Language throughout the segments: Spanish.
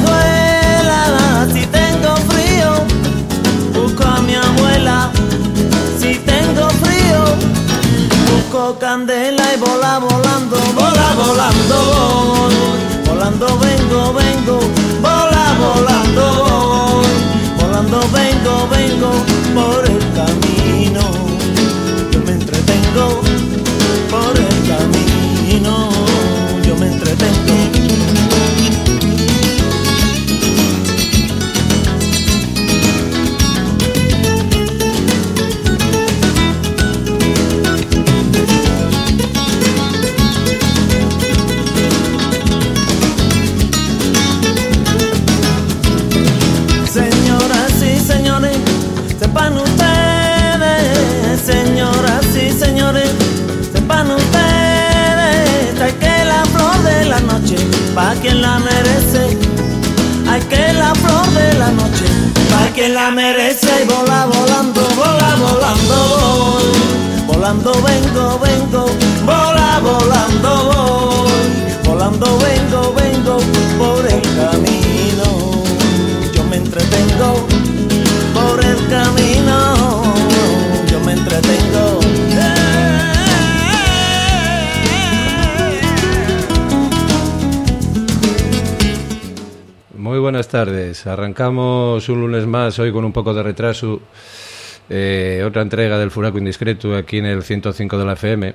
vuela, si tengo frío, busco a mi abuela. Si tengo frío, busco candela y vola volando, vola volando, volando vengo, vengo, vola volando, volando vengo, vengo por el camino. Yo me entretengo por el camino, yo me entretengo. Sepan ustedes, señoras y señores, sepan ustedes, hay que la flor de la noche, pa' quien la merece, hay que la flor de la noche, pa' quien la merece, y vola volando, vola volando, volando vengo, vengo, vola volando, volando vengo, vengo por el camino, yo me entretengo. Por el camino, yo me entretengo. Muy buenas tardes. Arrancamos un lunes más, hoy con un poco de retraso. Otra entrega del Furaco Indiscreto aquí en el 105 de la FM.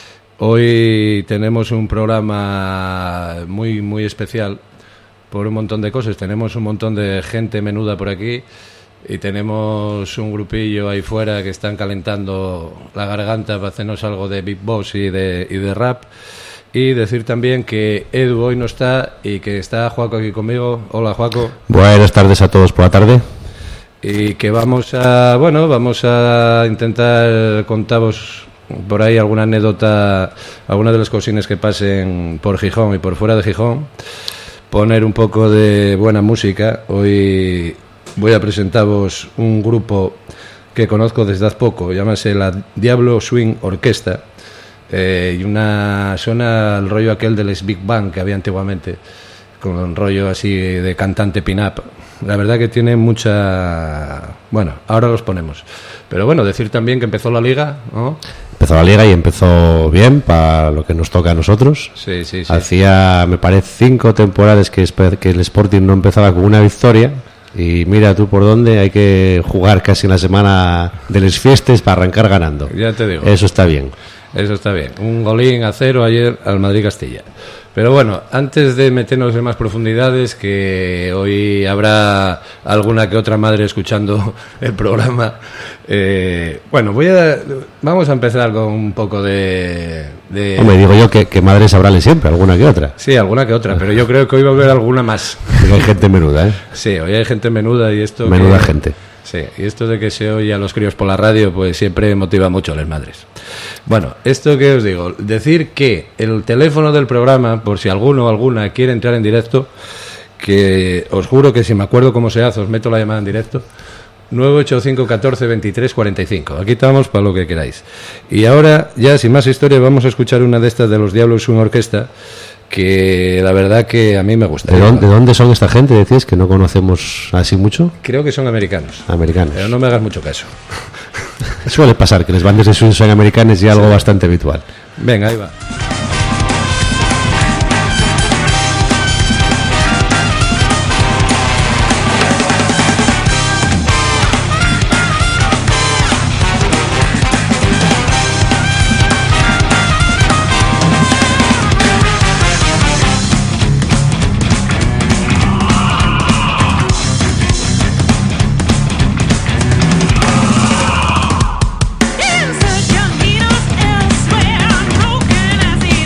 Hoy tenemos un programa muy, muy especial por un montón de cosas. Tenemos un montón de gente menuda por aquí. Y tenemos un grupillo ahí fuera que están calentando la garganta para hacernos algo de beatbox y de rap. Y decir también que Edu hoy no está y que está Juaco aquí conmigo. Hola, Juaco. Buenas tardes a todos por la tarde. Y que vamos a intentar contaros por ahí alguna anécdota, alguna de las cosines que pasen por Gijón y por fuera de Gijón. Poner un poco de buena música. Hoy voy a presentaros un grupo que conozco desde hace poco, llámase la Diablo Swing Orquesta, y suena el rollo aquel del Big Bang que había antiguamente, con un rollo así de cantante pin-up. La verdad que tiene mucha... Bueno, ahora los ponemos. Pero bueno, decir también que empezó la Liga, ¿no? Empezó la Liga y empezó bien para lo que nos toca a nosotros. Sí. Hacía, me parece, 5 temporadas que el Sporting no empezaba con una victoria. Y mira tú por dónde, hay que jugar casi en la semana de las fiestas para arrancar ganando. Ya te digo. Eso está bien. Eso está bien. Un 1-0 ayer al Madrid-Castilla. Pero bueno, antes de meternos en más profundidades, que hoy habrá alguna que otra madre escuchando el programa, bueno, vamos a empezar con un poco de... Hombre, digo yo que madres habrá siempre, alguna que otra. Sí, alguna que otra, pero yo creo que hoy va a haber alguna más. Porque hay gente menuda, ¿eh? Sí, hoy hay gente menuda y esto... Menuda gente. Sí, y esto de que se oye a los críos por la radio, pues siempre motiva mucho a las madres. Bueno, esto que os digo, decir que el teléfono del programa, por si alguno o alguna quiere entrar en directo, que os juro que si me acuerdo cómo se hace, os meto la llamada en directo, 985 14 23 45. Aquí estamos para lo que queráis. Y ahora, ya sin más historia, vamos a escuchar una de estas de los Diablos Swing Orquesta, que la verdad que a mí me gusta. ¿De dónde son esta gente? Decís que no conocemos así mucho. Creo que son americanos. Americanos. Pero no me hagas mucho caso. Suele pasar que las bandas de swing son americanas y algo bastante habitual. Venga, ahí va. Insert your needles elsewhere. I'm broken as the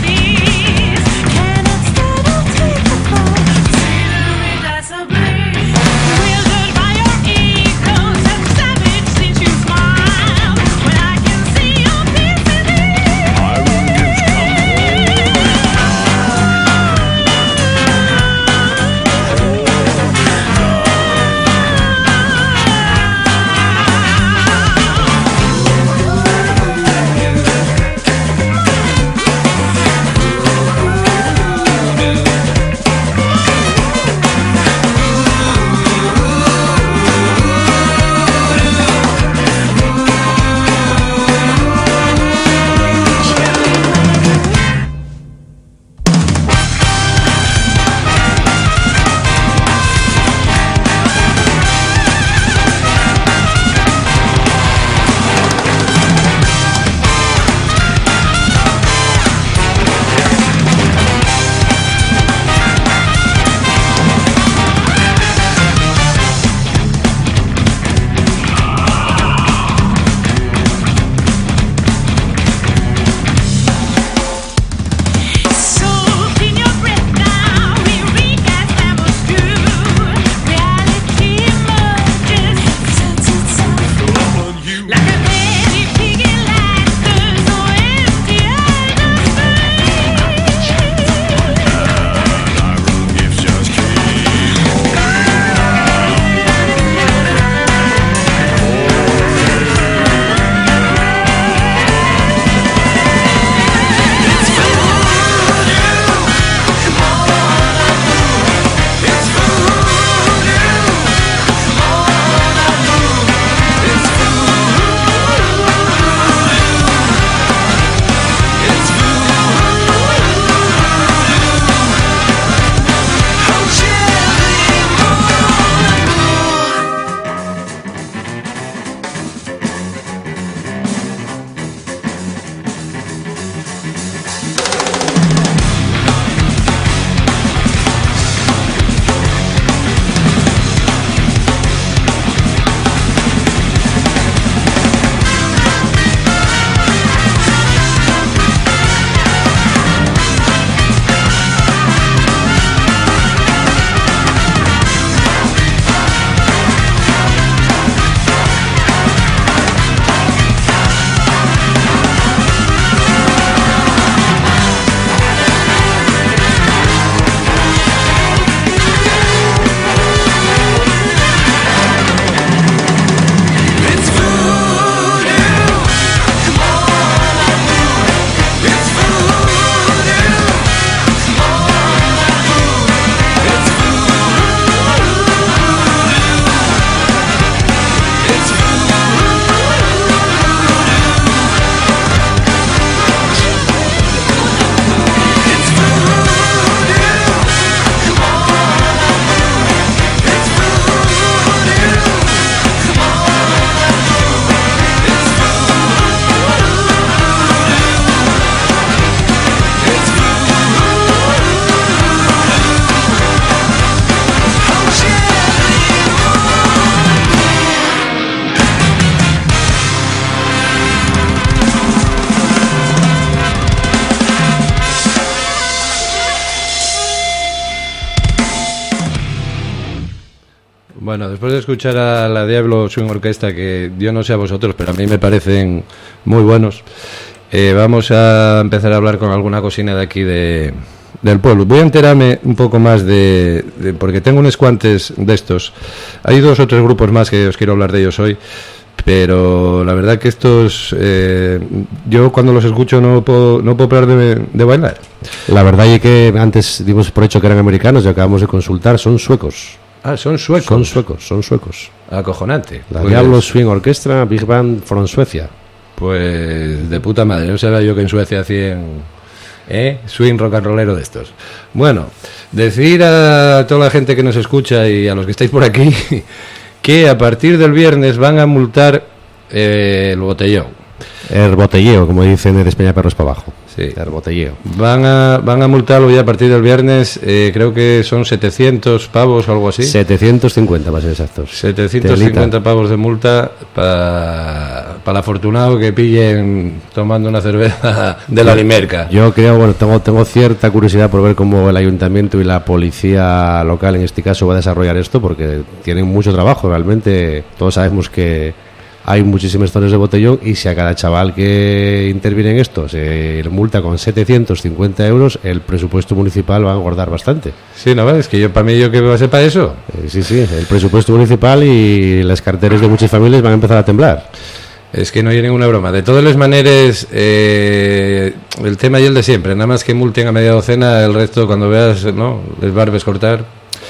Bueno, después de escuchar a la Diablo Swing Orquesta, que yo no sé a vosotros, pero a mí me parecen muy buenos, vamos a empezar a hablar con alguna cocina de aquí del pueblo. Voy a enterarme un poco más porque tengo unos cuantos de estos. Hay 2 o 3 grupos más que os quiero hablar de ellos hoy, pero la verdad que estos, yo cuando los escucho no puedo parar de bailar. La verdad es que antes dimos por hecho que eran americanos y acabamos de consultar, son suecos. Ah, son suecos. Son suecos. Acojonante. La Diablo Swing Orchestra, Big Band from Suecia. Pues de puta madre, no sabía yo que en Suecia hacían swing rock and rollero de estos. Bueno, decir a toda la gente que nos escucha y a los que estáis por aquí que a partir del viernes van a multar el botellón. El botelleo, como dicen de España Perros para abajo. Sí. El botelleo. Van a multarlo ya a partir del viernes, creo que son 700 pavos o algo así. 750 para ser exactos. 750 pavos de multa para el afortunado que pillen tomando una cerveza de la Limerca. Yo creo, bueno, tengo cierta curiosidad por ver cómo el ayuntamiento y la policía local en este caso va a desarrollar esto, porque tienen mucho trabajo. Realmente todos sabemos que hay muchísimas zonas de botellón y si a cada chaval que interviene en esto se le multa con 750 euros, el presupuesto municipal va a engordar bastante. Sí, ¿no? Es que para mí que va a ser para eso. Sí, el presupuesto municipal y las carteras de muchas familias van a empezar a temblar. Es que no hay ninguna broma. De todas las maneras, el tema y el de siempre. Nada más que multen a media docena, el resto cuando veas, ¿no?, les barbes cortar.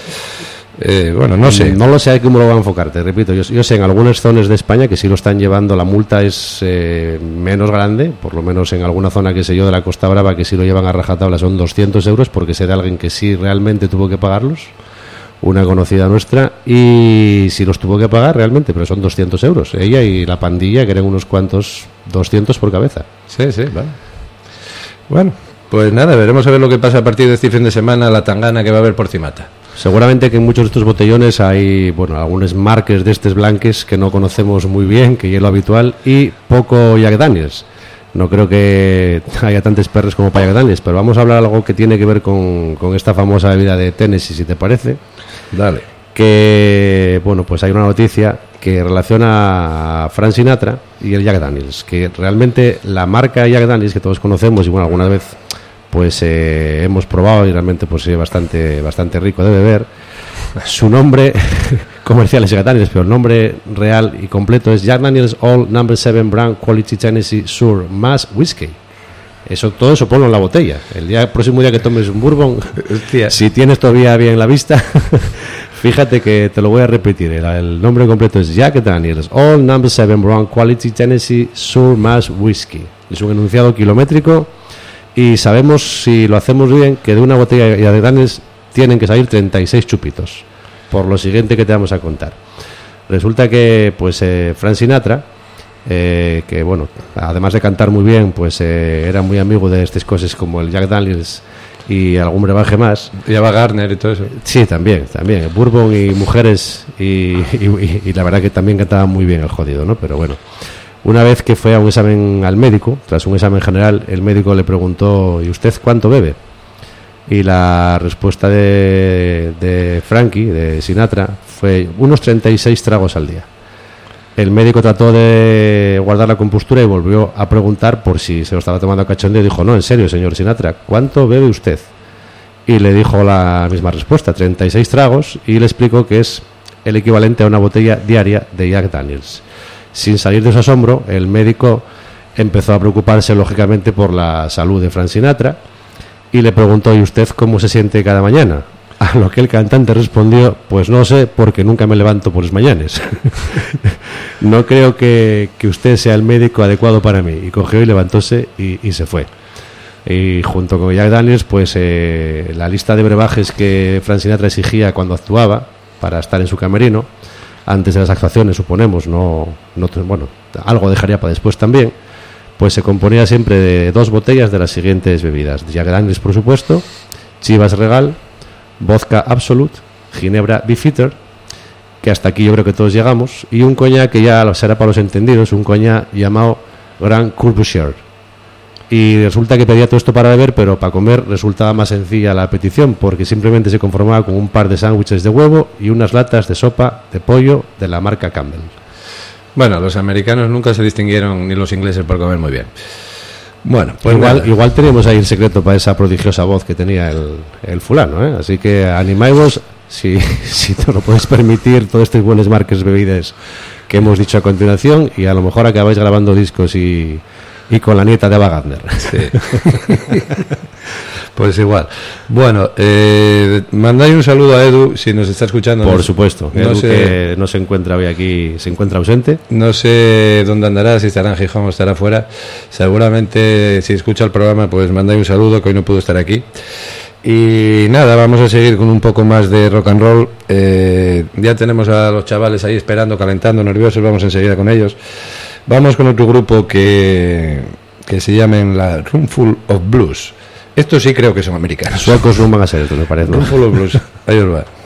Bueno, no sé. No lo sé cómo lo va a enfocar, te repito. Yo sé en algunas zonas de España que sí lo están llevando, la multa es menos grande, por lo menos en alguna zona, que sé yo, de la Costa Brava, que sí lo llevan a rajatabla, son 200 euros, porque sé de alguien que sí realmente tuvo que pagarlos, una conocida nuestra, y sí los tuvo que pagar realmente, pero son 200 euros. Ella y la pandilla, que eran unos cuantos, 200 por cabeza. Sí, vale. Bueno, pues nada, veremos a ver lo que pasa a partir de este fin de semana, la tangana que va a haber por Cimata. Seguramente que en muchos de estos botellones hay, bueno, algunas marcas de estos blanques que no conocemos muy bien, que es lo habitual, y poco Jack Daniels. No creo que haya tantos perros como para Jack Daniels, pero vamos a hablar algo que tiene que ver con esta famosa bebida de Tennessee, si te parece. Dale. Que, bueno, pues hay una noticia que relaciona a Frank Sinatra y el Jack Daniels, que realmente la marca Jack Daniels, que todos conocemos y, bueno, alguna vez pues hemos probado y realmente pues es bastante rico de beber. Su nombre comercial es Jack Daniels, pero el nombre real y completo es Jack Daniels All No. 7 Brand Quality Tennessee Sur Mass Whiskey. Todo eso ponlo en la botella. El próximo día que tomes un bourbon, si tienes todavía bien la vista, fíjate que te lo voy a repetir. El nombre completo es Jack Daniels All No. 7 Brand Quality Tennessee Sur Mass Whiskey. Es un enunciado kilométrico. Y sabemos, si lo hacemos bien, que de una botella de Daniels tienen que salir 36 chupitos. Por lo siguiente que te vamos a contar. Resulta que, pues, Frank Sinatra, que, bueno, además de cantar muy bien, pues era muy amigo de estas cosas como el Jack Daniels y algún brebaje más. Y Ava Gardner y todo eso. Sí, también. Bourbon y mujeres y la verdad que también cantaba muy bien el jodido, ¿no? Pero bueno. Una vez que fue a un examen al médico, tras un examen general, el médico le preguntó: ¿y usted cuánto bebe? Y la respuesta de Frankie, de Sinatra, fue unos 36 tragos al día. El médico trató de guardar la compostura y volvió a preguntar por si se lo estaba tomando a cachondeo. Dijo: no, en serio, señor Sinatra, ¿cuánto bebe usted? Y le dijo la misma respuesta, 36 tragos, y le explicó que es el equivalente a una botella diaria de Jack Daniels. Sin salir de su asombro, el médico empezó a preocuparse, lógicamente, por la salud de Frank Sinatra y le preguntó: ¿y usted cómo se siente cada mañana? A lo que el cantante respondió: pues no sé, porque nunca me levanto por las mañanas. No creo que usted sea el médico adecuado para mí. Y cogió y levantóse y se fue. Y junto con Jack Daniels, pues la lista de brebajes que Frank Sinatra exigía cuando actuaba para estar en su camerino, antes de las actuaciones, suponemos, bueno, algo dejaría para después también, pues se componía siempre de 2 botellas de las siguientes bebidas: Jack Daniels, por supuesto, Chivas Regal, Vodka Absolute, Ginebra Beefeater, que hasta aquí yo creo que todos llegamos, y un coñac que ya será para los entendidos, un coñac llamado Grand Cru. y resulta que pedía todo esto para beber, pero para comer resultaba más sencilla la petición, porque simplemente se conformaba con un par de sándwiches de huevo y unas latas de sopa de pollo de la marca Campbell. Bueno, los americanos nunca se distinguieron, ni los ingleses, por comer muy bien. Bueno, pues igual tenemos ahí el secreto para esa prodigiosa voz que tenía el fulano, ¿eh? Así que animaos, si te lo puedes permitir, todos estos buenos marques bebidas que hemos dicho a continuación, y a lo mejor acabáis grabando discos y con la nieta de Ava Gardner. Sí. Pues igual. Bueno, mandáis un saludo a Edu si nos está escuchando. Por supuesto. Edu, que no se encuentra hoy aquí, se encuentra ausente. No sé dónde andará, si estará en Gijón o estará fuera. Seguramente si escucha el programa, pues mandáis un saludo, que hoy no pudo estar aquí. Y nada, vamos a seguir con un poco más de rock and roll. Ya tenemos a los chavales ahí esperando, calentando, nerviosos. Vamos enseguida con ellos. Vamos con otro grupo que se llaman la Roomful of Blues. Estos sí creo que son americanos. Suecos no van a ser esto, me parece. Roomful of Blues. Ahí os va.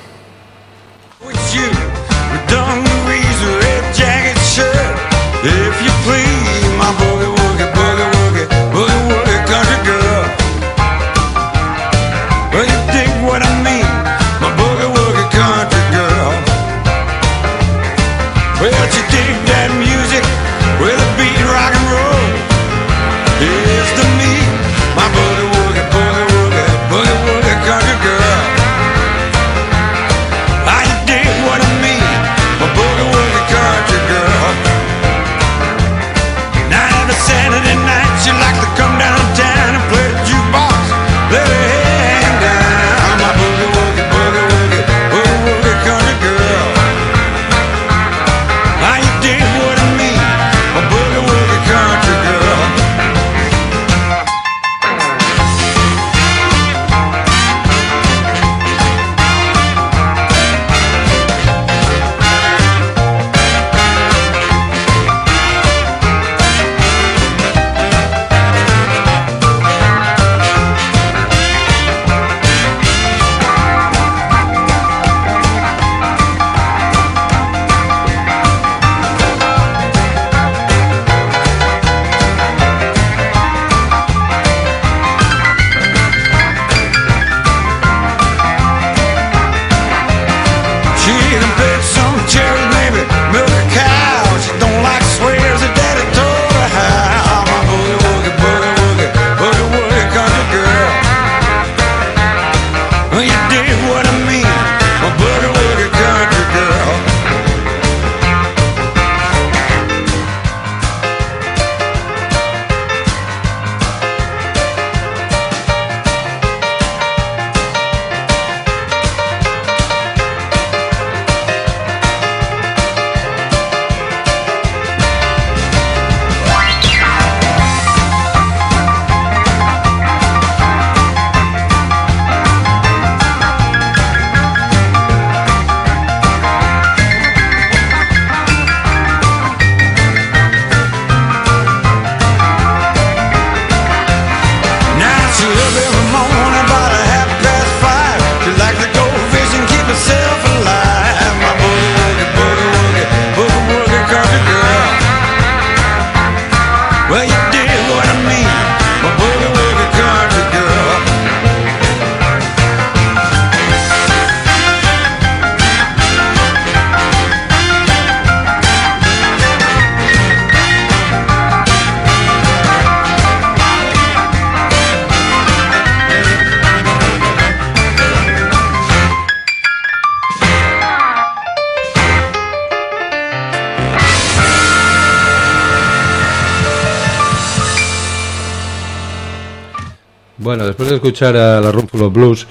Bueno, después de escuchar a la Roomful of Blues,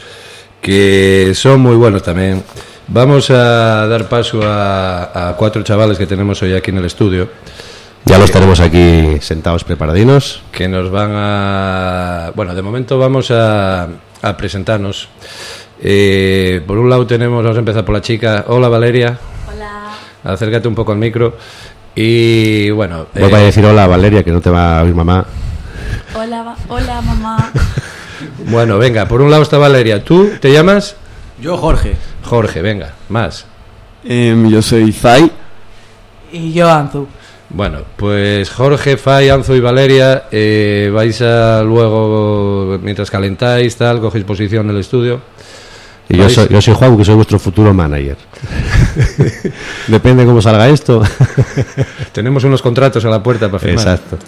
que son muy buenos también, vamos a dar paso a 4 chavales que tenemos hoy aquí en el estudio. Ya los tenemos aquí sentados preparadinos. Que nos van a... Bueno, de momento vamos a presentarnos. Por un lado vamos a empezar por la chica. Hola, Valeria. Hola. Acércate un poco al micro. Y bueno... Voy a decir hola, Valeria, que no te va a oír mamá. Hola, mamá. Bueno, venga, por un lado está Valeria. ¿Tú te llamas? Yo, Jorge. Jorge, venga, más. Yo soy Zai. Y yo, Anzu. Bueno, pues Jorge, Fay, Anzo y Valeria, vais a luego, mientras calentáis, tal, cogéis posición en el estudio. Y yo soy Juan, que soy vuestro futuro manager. Depende cómo salga esto. Tenemos unos contratos a la puerta para firmar. Exacto.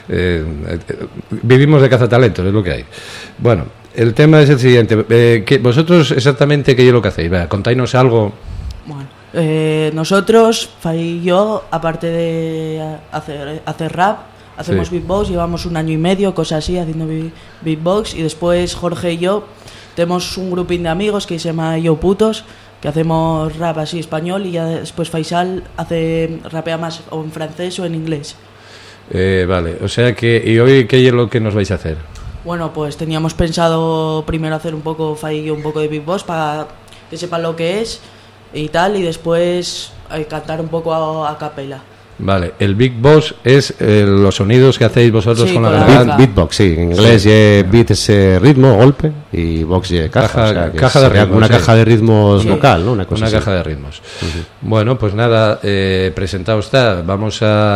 Vivimos de cazatalentos, es lo que hay. Bueno, el tema es el siguiente. ¿Vosotros exactamente qué es lo que hacéis? Vea, contáis algo. Bueno, nosotros, Fay y yo, aparte de hacer rap, hacemos beatbox, llevamos 1 año y medio, cosas así, haciendo beatbox, y después Jorge y yo tenemos un grupín de amigos que se llama Yo Putos, que hacemos rap así español, y ya después Faisal rapea más o en francés o en inglés. Vale, o sea que, ¿y hoy qué es lo que nos vais a hacer? Bueno, pues teníamos pensado primero hacer un poco, Fay y yo, un poco de beatbox para que sepan lo que es y tal, y después cantar un poco a capela. Vale, el Big Boss es los sonidos que hacéis vosotros con la garganta. Beatbox, sí, en inglés beat es ritmo, golpe, y box caja, o sea, caja de ritmos, una caja de ritmos vocal, ¿no? Una caja de ritmos. Bueno, pues nada, presentado está. Vamos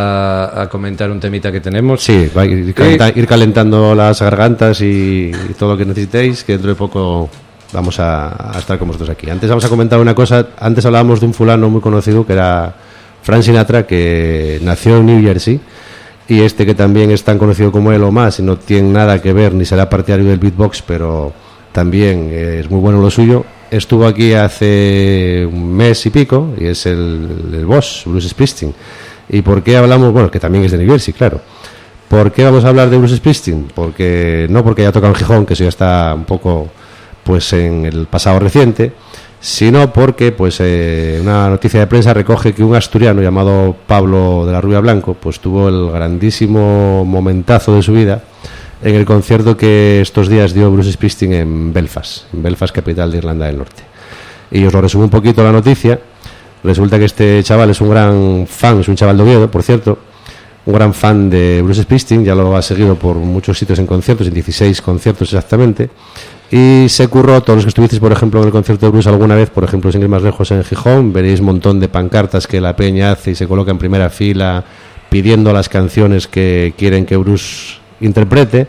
a comentar un temita que tenemos. Sí, va a ir calentando las gargantas y todo lo que necesitéis, que dentro de poco vamos a estar con vosotros aquí. Antes vamos a comentar una cosa. Antes hablábamos de un fulano muy conocido que era Frank Sinatra, que nació en New Jersey, y que también es tan conocido como él o más, y no tiene nada que ver ni será partidario del beatbox, pero también es muy bueno lo suyo. Estuvo aquí hace 1 mes y pico, y es el boss, Bruce Springsteen. ¿Y por qué hablamos? Bueno, que también es de New Jersey, claro. ¿Por qué vamos a hablar de Bruce Springsteen? No porque haya tocado en Gijón, que eso ya está un poco pues en el pasado reciente, sino porque pues una noticia de prensa recoge que un asturiano llamado Pablo de la Rubia Blanco pues tuvo el grandísimo momentazo de su vida en el concierto que estos días dio Bruce Springsteen en Belfast, capital de Irlanda del Norte. Y os lo resumo un poquito la noticia. Resulta que este chaval es un gran fan, es un chaval de Oviedo, por cierto, un gran fan de Bruce Springsteen, ya lo ha seguido por muchos sitios en conciertos, en 16 conciertos exactamente, y se curró, todos los que estuvisteis por ejemplo en el concierto de Bruce alguna vez, por ejemplo sin ir más lejos en Gijón, veréis un montón de pancartas que la peña hace y se coloca en primera fila pidiendo las canciones que quieren que Bruce interprete.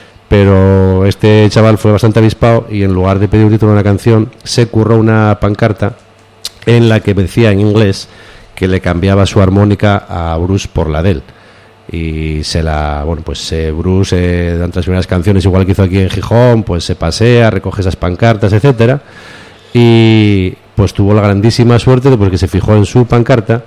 Pero este chaval fue bastante avispado y en lugar de pedir un título de una canción se curró una pancarta en la que decía en inglés que le cambiaba su armónica a Bruce por la de él. Y Bruce, entre las primeras canciones, igual que hizo aquí en Gijón, pues se pasea, recoge esas pancartas, etcétera, y pues tuvo la grandísima suerte de porque se fijó en su pancarta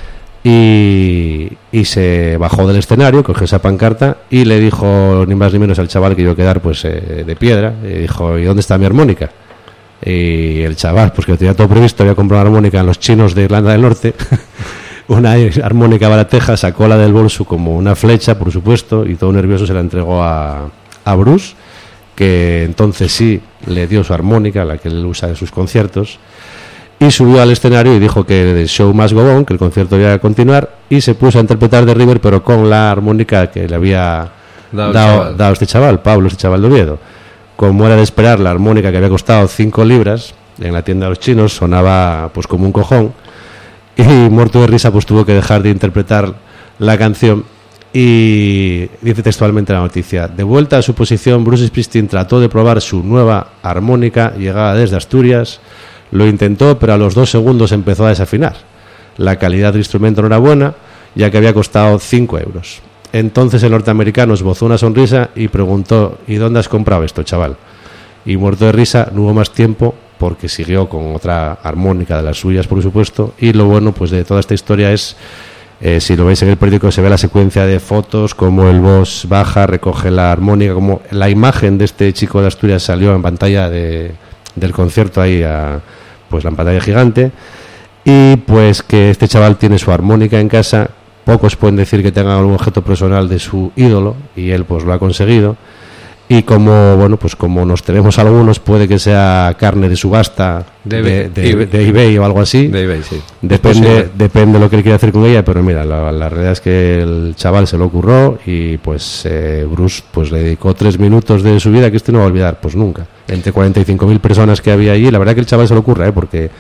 y se bajó del escenario, cogió esa pancarta y le dijo ni más ni menos al chaval que iba a quedar pues de piedra, y dijo: ¿y dónde está mi armónica? Y el chaval, pues que lo tenía todo previsto, había comprado una armónica en los chinos de Irlanda del Norte una armónica barateja, sacó la del bolso como una flecha, por supuesto, y todo nervioso se la entregó a Bruce, que entonces sí le dio su armónica, la que él usa en sus conciertos, y subió al escenario y dijo que el show must go on, que el concierto iba a continuar, y se puso a interpretar The River, pero con la armónica que le había dado este chaval, Pablo, este chaval de Oviedo. Como era de esperar, la armónica que había costado 5 libras en la tienda de los chinos sonaba pues como un cojón, y muerto de risa pues tuvo que dejar de interpretar la canción. Y dice textualmente la noticia: de vuelta a su posición, Bruce Springsteen trató de probar su nueva armónica llegada desde Asturias. Lo intentó, pero a los 2 segundos empezó a desafinar. La calidad del instrumento no era buena, ya que había costado 5 euros. Entonces el norteamericano esbozó una sonrisa y preguntó: ¿y dónde has comprado esto, chaval? Y muerto de risa no hubo más tiempo, porque siguió con otra armónica de las suyas, por supuesto. Y lo bueno pues de toda esta historia es, si lo veis en el periódico, se ve la secuencia de fotos, como el boss baja, recoge la armónica, como la imagen de este chico de Asturias salió en pantalla del concierto ahí, pues la pantalla gigante. Y pues que este chaval tiene su armónica en casa. Pocos pueden decir que tengan un objeto personal de su ídolo, y él pues lo ha conseguido. Y como como nos tenemos algunos, puede que sea carne de subasta de eBay o algo así. De eBay, sí. Depende de lo que él quiera hacer con ella, pero mira, la realidad es que el chaval se lo ocurrió y pues Bruce pues le dedicó 3 minutos de su vida que no va a olvidar pues nunca. Entre 45.000 personas que había allí, la verdad que el chaval se lo ocurre, porque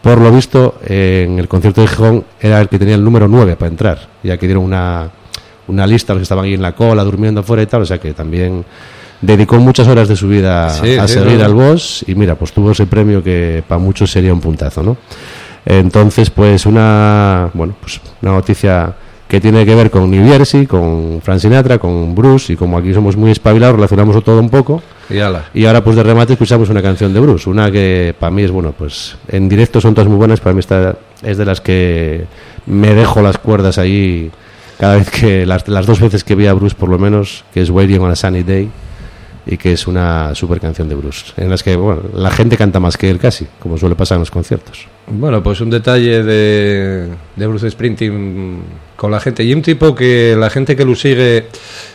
por lo visto, en el concierto de Gijón era el que tenía el número 9 para entrar, ya que dieron una lista a los que estaban ahí en la cola, durmiendo afuera y tal, o sea que también dedicó muchas horas de su vida a seguir al boss, y mira, pues tuvo ese premio que para muchos sería un puntazo, ¿no? Entonces, pues una noticia que tiene que ver con New Jersey, con Frank Sinatra, con Bruce, y como aquí somos muy espabilados, relacionamos todo un poco. Y ahora pues de remate escuchamos una canción de Bruce, una que para mí es, bueno, pues en directo son todas muy buenas, para mí esta es de las que me dejo las cuerdas ahí cada vez que, las 2 veces que vi a Bruce por lo menos, que es Waiting on a Sunny Day, y que es una super canción de Bruce, en las que, bueno, la gente canta más que él casi, como suele pasar en los conciertos. Bueno, pues un detalle de Bruce Springsteen con la gente, y un tipo que la gente que lo sigue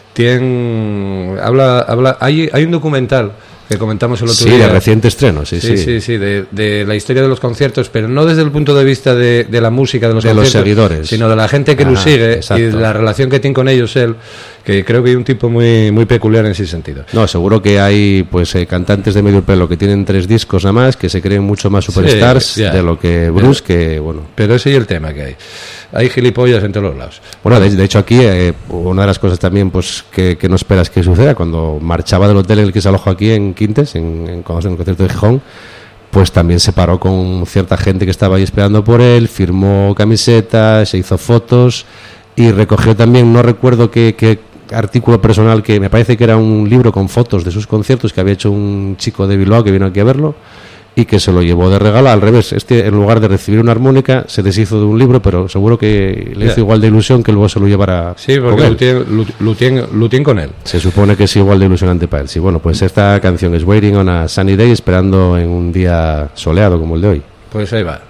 hay un documental que comentamos el otro día. Sí, de reciente estreno, sí. De la historia de los conciertos, pero no desde el punto de vista de la música de los conciertos, los seguidores, sino de la gente que lo sigue, exacto. Y de la relación que tiene con ellos él, que creo que hay un tipo muy muy peculiar en ese sentido. No, seguro que hay pues cantantes de medio pelo que tienen 3 discos nada más, que se creen mucho más superstars de lo que Bruce, que bueno. Pero ese es el tema que hay gilipollas en todos los lados. Bueno, de hecho aquí una de las cosas también pues que no esperas que suceda, cuando marchaba del hotel en el que se alojó aquí en Quintes, en el concierto de Gijón, pues también se paró con cierta gente que estaba ahí esperando por él, firmó camisetas, se hizo fotos y recogió también, no recuerdo qué artículo personal, que me parece que era un libro con fotos de sus conciertos que había hecho un chico de Bilbao que vino aquí a verlo, y que se lo llevó de regalo. Al revés, en lugar de recibir una armónica se deshizo de un libro, pero seguro que le hizo igual de ilusión que luego se lo llevara. Sí, porque lo tiene con él. Se supone que es igual de ilusionante para él. Sí, bueno, pues esta canción es Waiting on a Sunny Day, esperando en un día soleado como el de hoy. Pues ahí va.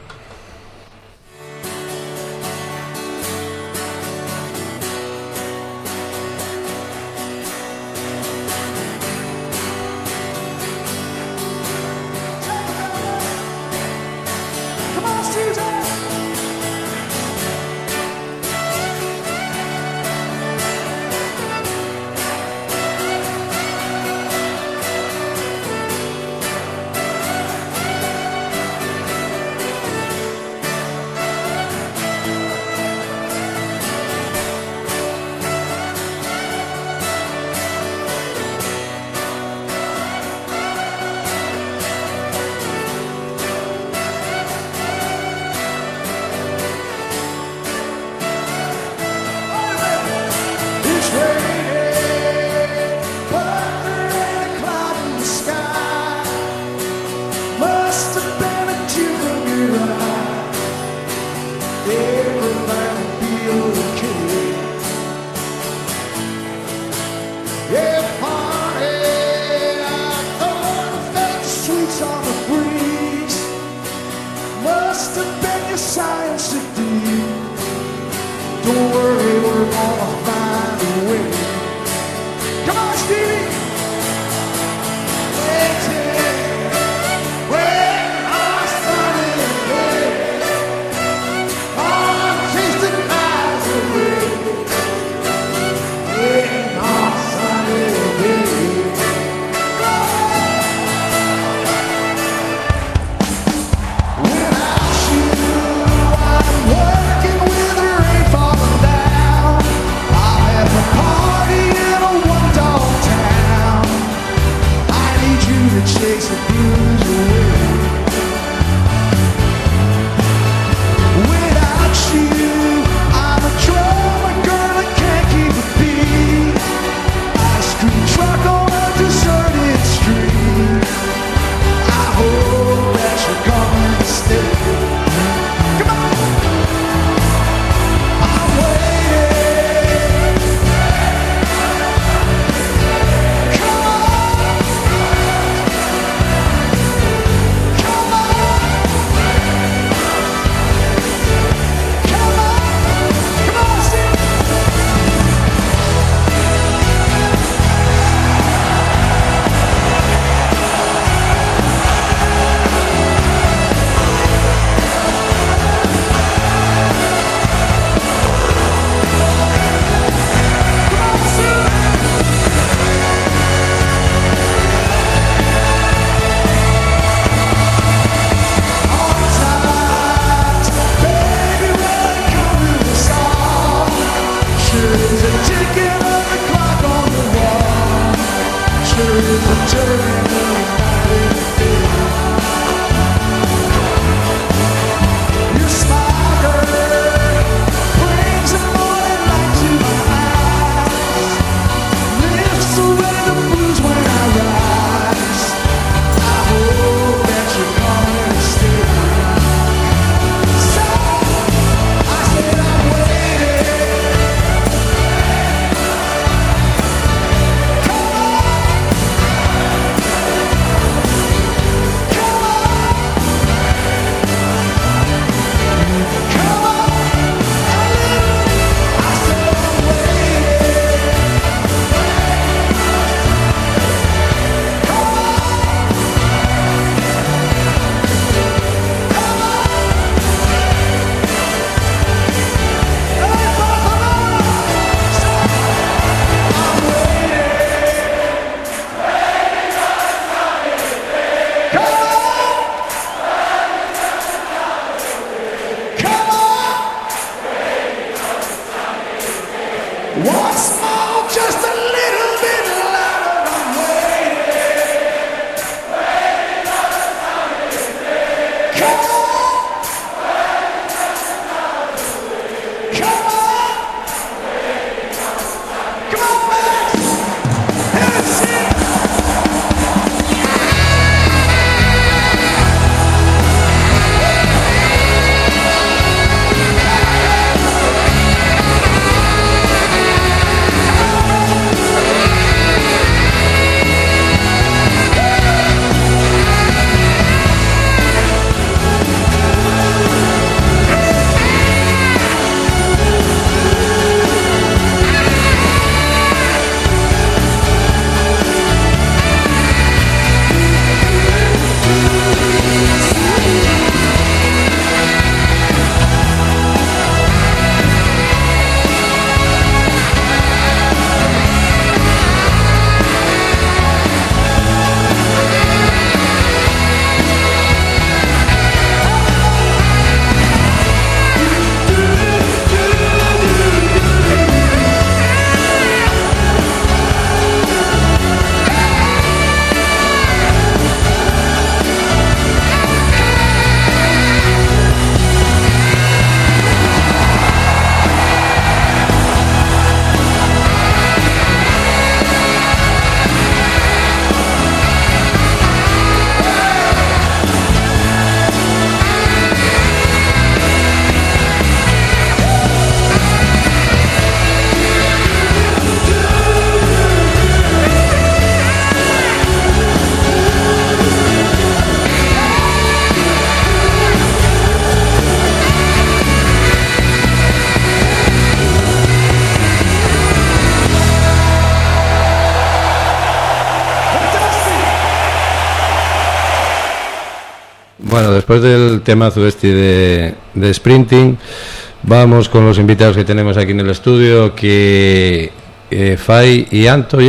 Bueno, después del temazo de Sprinting, vamos con los invitados que tenemos aquí en el estudio, que Fai y Anzo.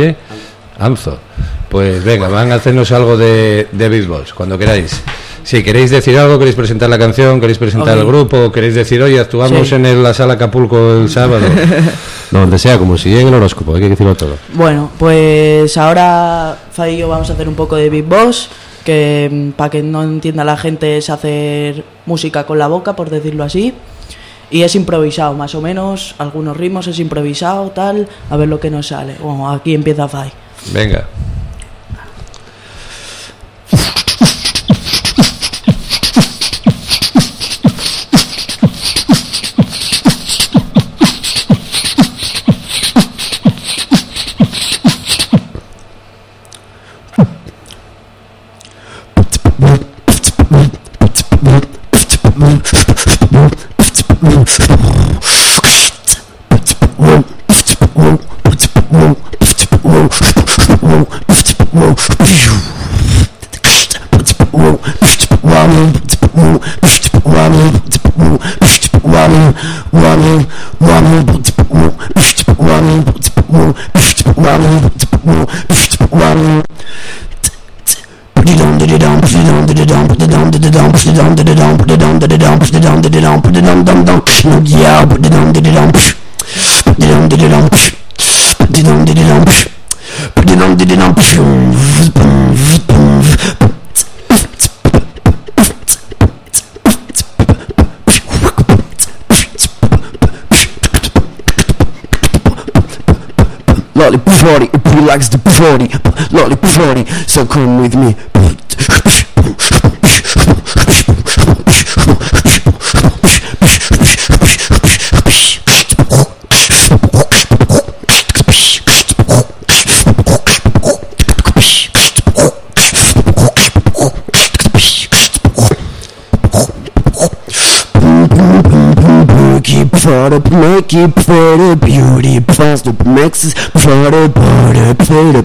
Pues venga, van a hacernos algo de beatbox, cuando queráis. Si queréis decir algo, queréis presentar la canción, queréis presentar el grupo, queréis decir, oye, actuamos en la sala Acapulco el sábado. Donde sea, como si en el horóscopo, hay que decirlo todo. Bueno, pues ahora Fai y yo vamos a hacer un poco de beatbox, que para que no entienda la gente es hacer música con la boca, por decirlo así. Y es improvisado, más o menos, algunos ritmos es improvisado, tal, a ver lo que nos sale. Bueno, aquí empieza Fai. Venga. Lollipop party, everybody likes the party. Lollipop party, so come with me. Make it pretty, beauty, faster, makes us pretty, pretty.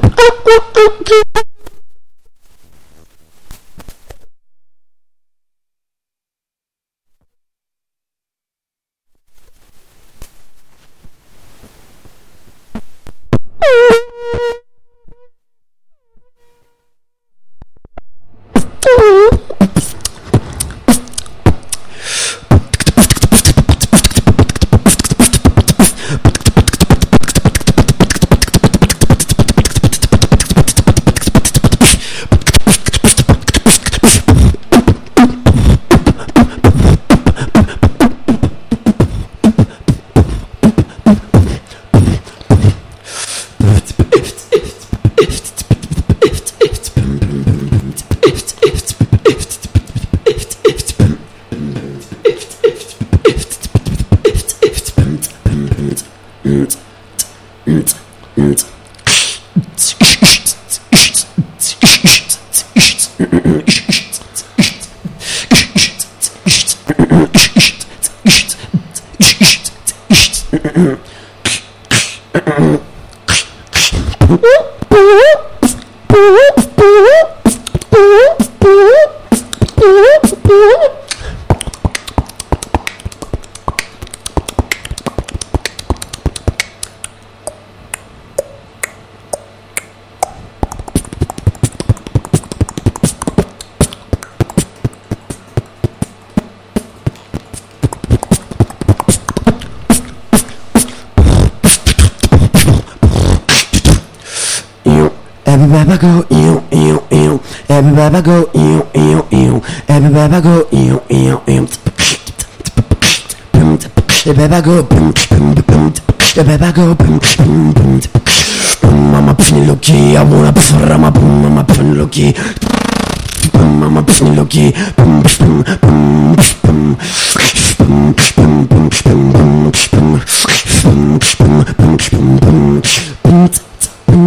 Everybody go, ew, ew, ew. Everybody go, ew, ew, ew. Everybody go, ew, ew, ew. Everybody go, boom, boom, boom. Everybody go, boom, boom, boom. Mama Penelope, I wanna perform, Mama Penelope. Mama Penelope, boom, boom, boom, boom. Boom, boom, boom, boom, boom, boom. Boom, boom, boom, boom, boom. Boom,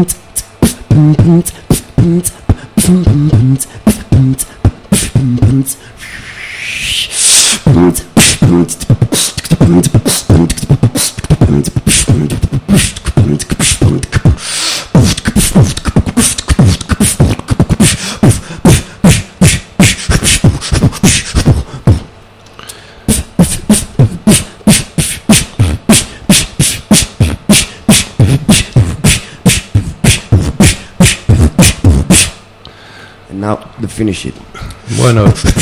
finish it. Bueno.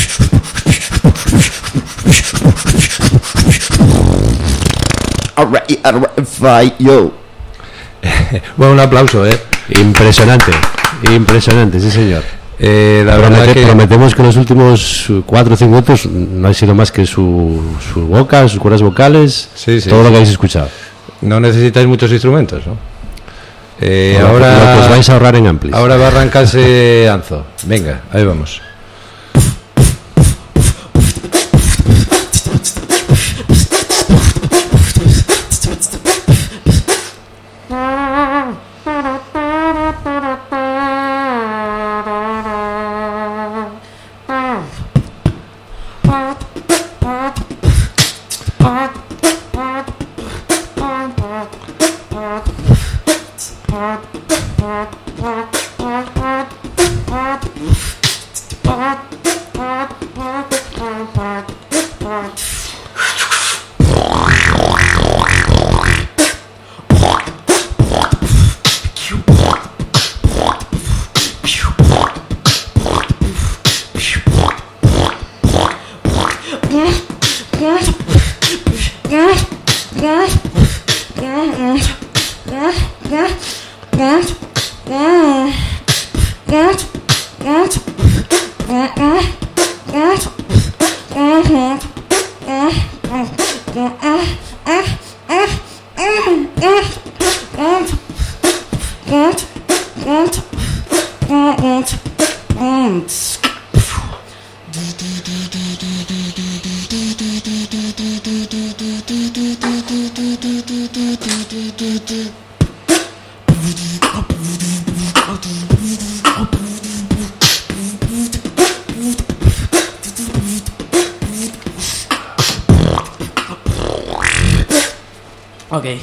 Alright, fine, yo. Bueno, un aplauso, Impresionante, sí señor. La verdad que prometemos que en los últimos 4 o 5 minutos no ha sido más que su boca, sus cuerdas vocales, sí, todo lo que habéis escuchado. No necesitáis muchos instrumentos, ¿no? Ahora lo que os vais a ahorrar en amplis. Ahora va a arrancarse Anzo. Venga, ahí vamos. Ok.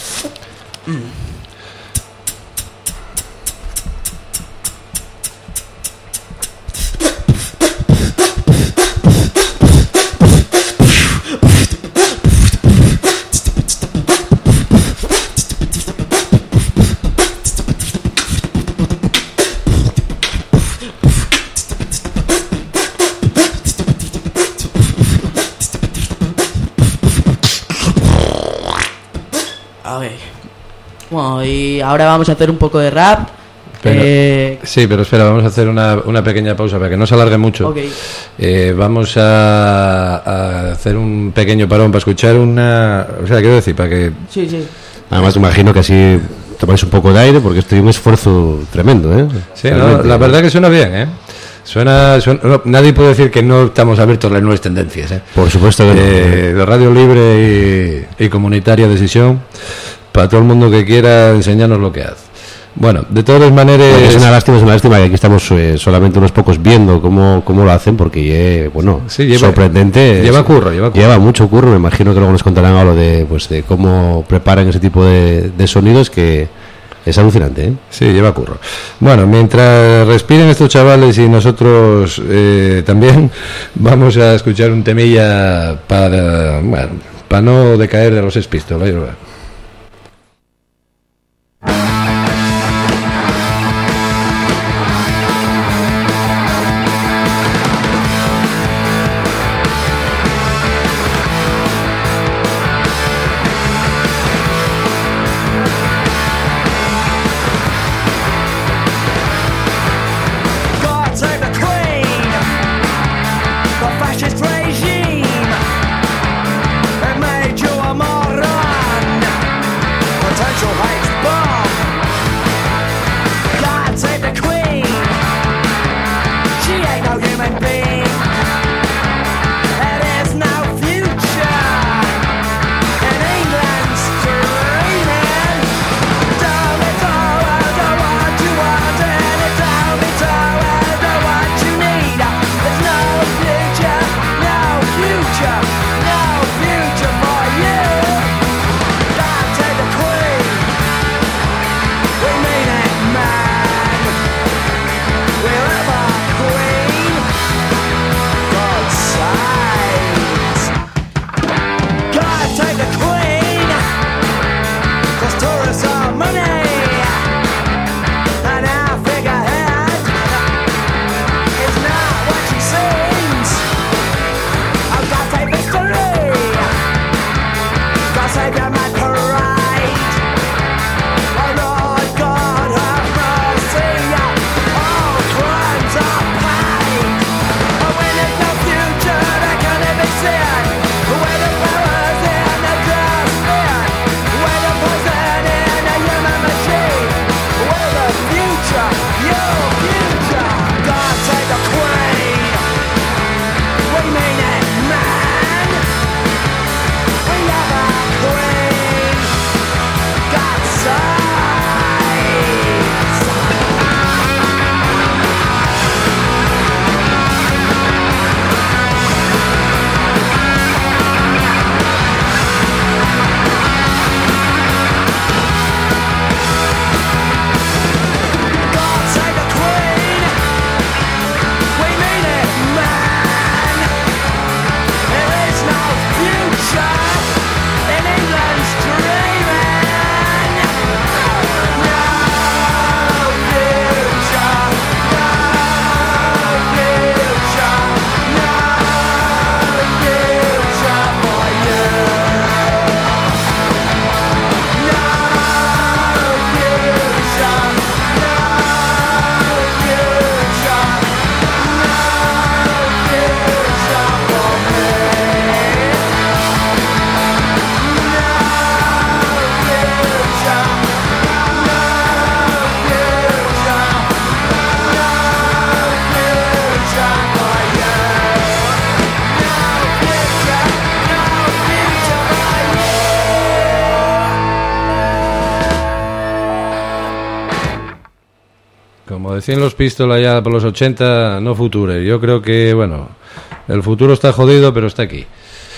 Bueno, y ahora vamos a hacer un poco de rap. Sí, pero espera, vamos a hacer una pequeña pausa para que no se alargue mucho. Okay. Vamos a hacer un pequeño parón para escuchar o sea, quiero decir, para que... Sí, sí. Además, imagino que así tomáis un poco de aire porque esto es un esfuerzo tremendo, ¿eh? Sí, no, la verdad que suena bien, ¿eh? Suena no, nadie puede decir que no estamos abiertos a las nuevas tendencias, ¿eh? Por supuesto que no. De radio libre y comunitaria decisión para todo el mundo que quiera enseñarnos lo que hace. Bueno, de todas maneras... Bueno, es una lástima que aquí estamos solamente unos pocos viendo cómo lo hacen, porque, sí, sorprendente. Lleva mucho curro, me imagino que luego nos contarán algo de cómo preparan ese tipo de sonidos, que es alucinante, ¿eh? Sí, lleva curro. Bueno, mientras respiren estos chavales y nosotros también, vamos a escuchar un temilla para no decaer de los Sex Pistols. Fascist regime, it made you a moron. decían los Pistols allá por los 80, no future. Yo creo que, bueno, el futuro está jodido, pero está aquí.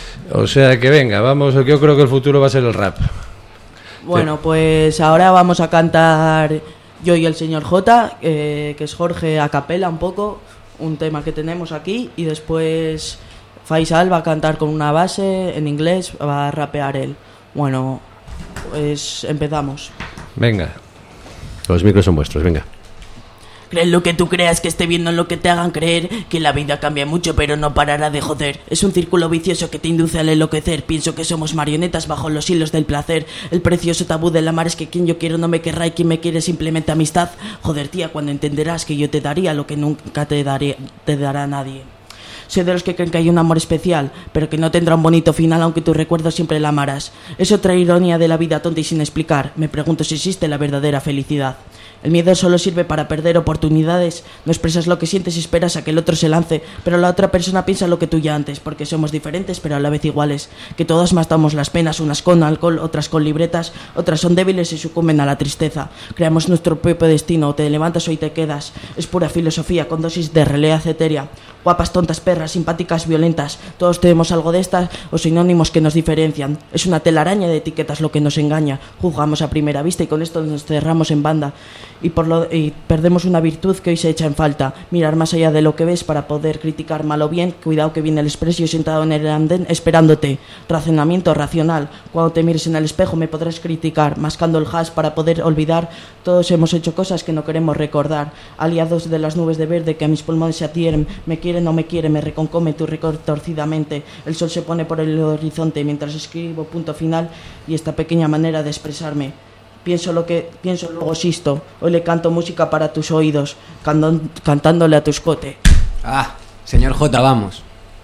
O sea que venga, vamos, yo creo que el futuro va a ser el rap. Bueno, pues ahora vamos a cantar yo y el señor J, que es Jorge a capela un poco, un tema que tenemos aquí, y después Faisal va a cantar con una base en inglés, va a rapear él. Bueno, pues empezamos. Venga. Los micros son vuestros, venga. Crees lo que tú creas, que esté viendo en lo que te hagan creer, que la vida cambia mucho pero no parará de joder. Es un círculo vicioso que te induce al enloquecer. Pienso que somos marionetas bajo los hilos del placer. El precioso tabú del amar es que quien yo quiero no me querrá y quien me quiere simplemente amistad. Joder, tía, cuando entenderás que yo te daría lo que nunca te dará nadie. Soy de los que creen que hay un amor especial, pero que no tendrá un bonito final aunque tu recuerdo siempre la amarás. Es otra ironía de la vida tonta y sin explicar. Me pregunto si existe la verdadera felicidad. El miedo solo sirve para perder oportunidades. No expresas lo que sientes y esperas a que el otro se lance, pero la otra persona piensa lo que tú ya antes, porque somos diferentes pero a la vez iguales. Que todas matamos las penas, unas con alcohol, otras con libretas, otras son débiles y sucumben a la tristeza. Creamos nuestro propio destino, o te levantas o y te quedas. Es pura filosofía con dosis de realidad etérea. Guapas, tontas, perras, simpáticas, violentas. Todos tenemos algo de estas o sinónimos que nos diferencian. Es una telaraña de etiquetas lo que nos engaña. Juzgamos a primera vista y con esto nos cerramos en banda. Y perdemos una virtud que hoy se echa en falta. Mirar más allá de lo que ves para poder criticar mal o bien. Cuidado que viene el expreso sentado en el andén esperándote. Razonamiento racional. Cuando te mires en el espejo me podrás criticar. Mascando el hash para poder olvidar. Todos hemos hecho cosas que no queremos recordar. Aliados de las nubes de verde que a mis pulmones se adhieren. Me quiere, no me quiere, me reconcome tu récord torcidamente. El sol se pone por el horizonte mientras escribo punto final y esta pequeña manera de expresarme. Pienso lo que pienso, luego existo. Hoy le canto música para tus oídos, cantándole a tu escote. Ah, señor J, vamos.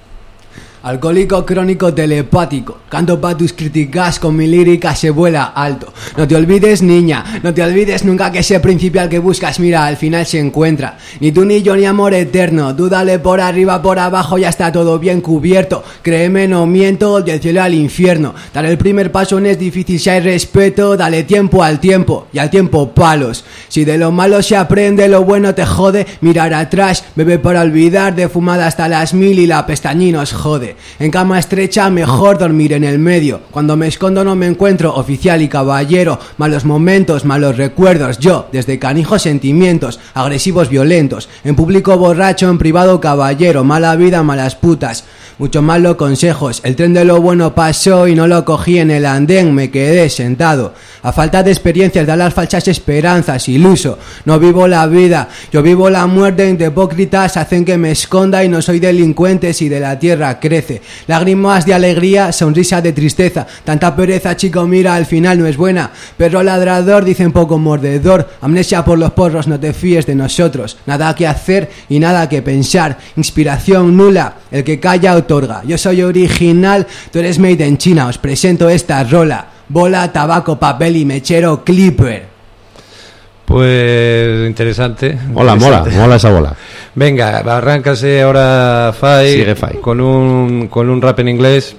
Alcohólico crónico telepático. Canto pa' tus críticas, con mi lírica se vuela alto. No te olvides, niña, no te olvides nunca que ese principio al que buscas, mira, al final se encuentra. Ni tú ni yo ni amor eterno. Tú dale por arriba, por abajo, ya está todo bien cubierto. Créeme, no miento, del cielo al infierno. Dar el primer paso no es difícil si hay respeto. Dale tiempo al tiempo, y al tiempo palos. Si de lo malo se aprende, lo bueno te jode. Mirar atrás, bebe para olvidar, de fumada hasta las 1000 y la pestañinos jode. En cama estrecha mejor dormir en el medio. Cuando me escondo no me encuentro, oficial y caballero. Malos momentos, malos recuerdos. Yo, desde canijos sentimientos, agresivos violentos. En público borracho, en privado caballero. Mala vida, malas putas. Muchos malos consejos. El tren de lo bueno pasó y no lo cogí en el andén, me quedé sentado. A falta de experiencias de las falsas esperanzas, iluso. No vivo la vida, yo vivo la muerte. De hipócritas hacen que me esconda y no soy delincuente si de la tierra crece. Lágrimas de alegría, sonrisa de tristeza. Tanta pereza, chico, mira, al final no es buena. Perro ladrador, dicen poco mordedor. Amnesia por los porros, no te fíes de nosotros. Nada que hacer y nada que pensar. Inspiración nula, el que calla otorga. Yo soy original, tú eres made in China. Os presento esta rola. Bola, tabaco, papel y mechero Clipper. Pues interesante. Mola esa bola. Venga, arráncase ahora Fai. Sigue Fai. Con un rap en inglés.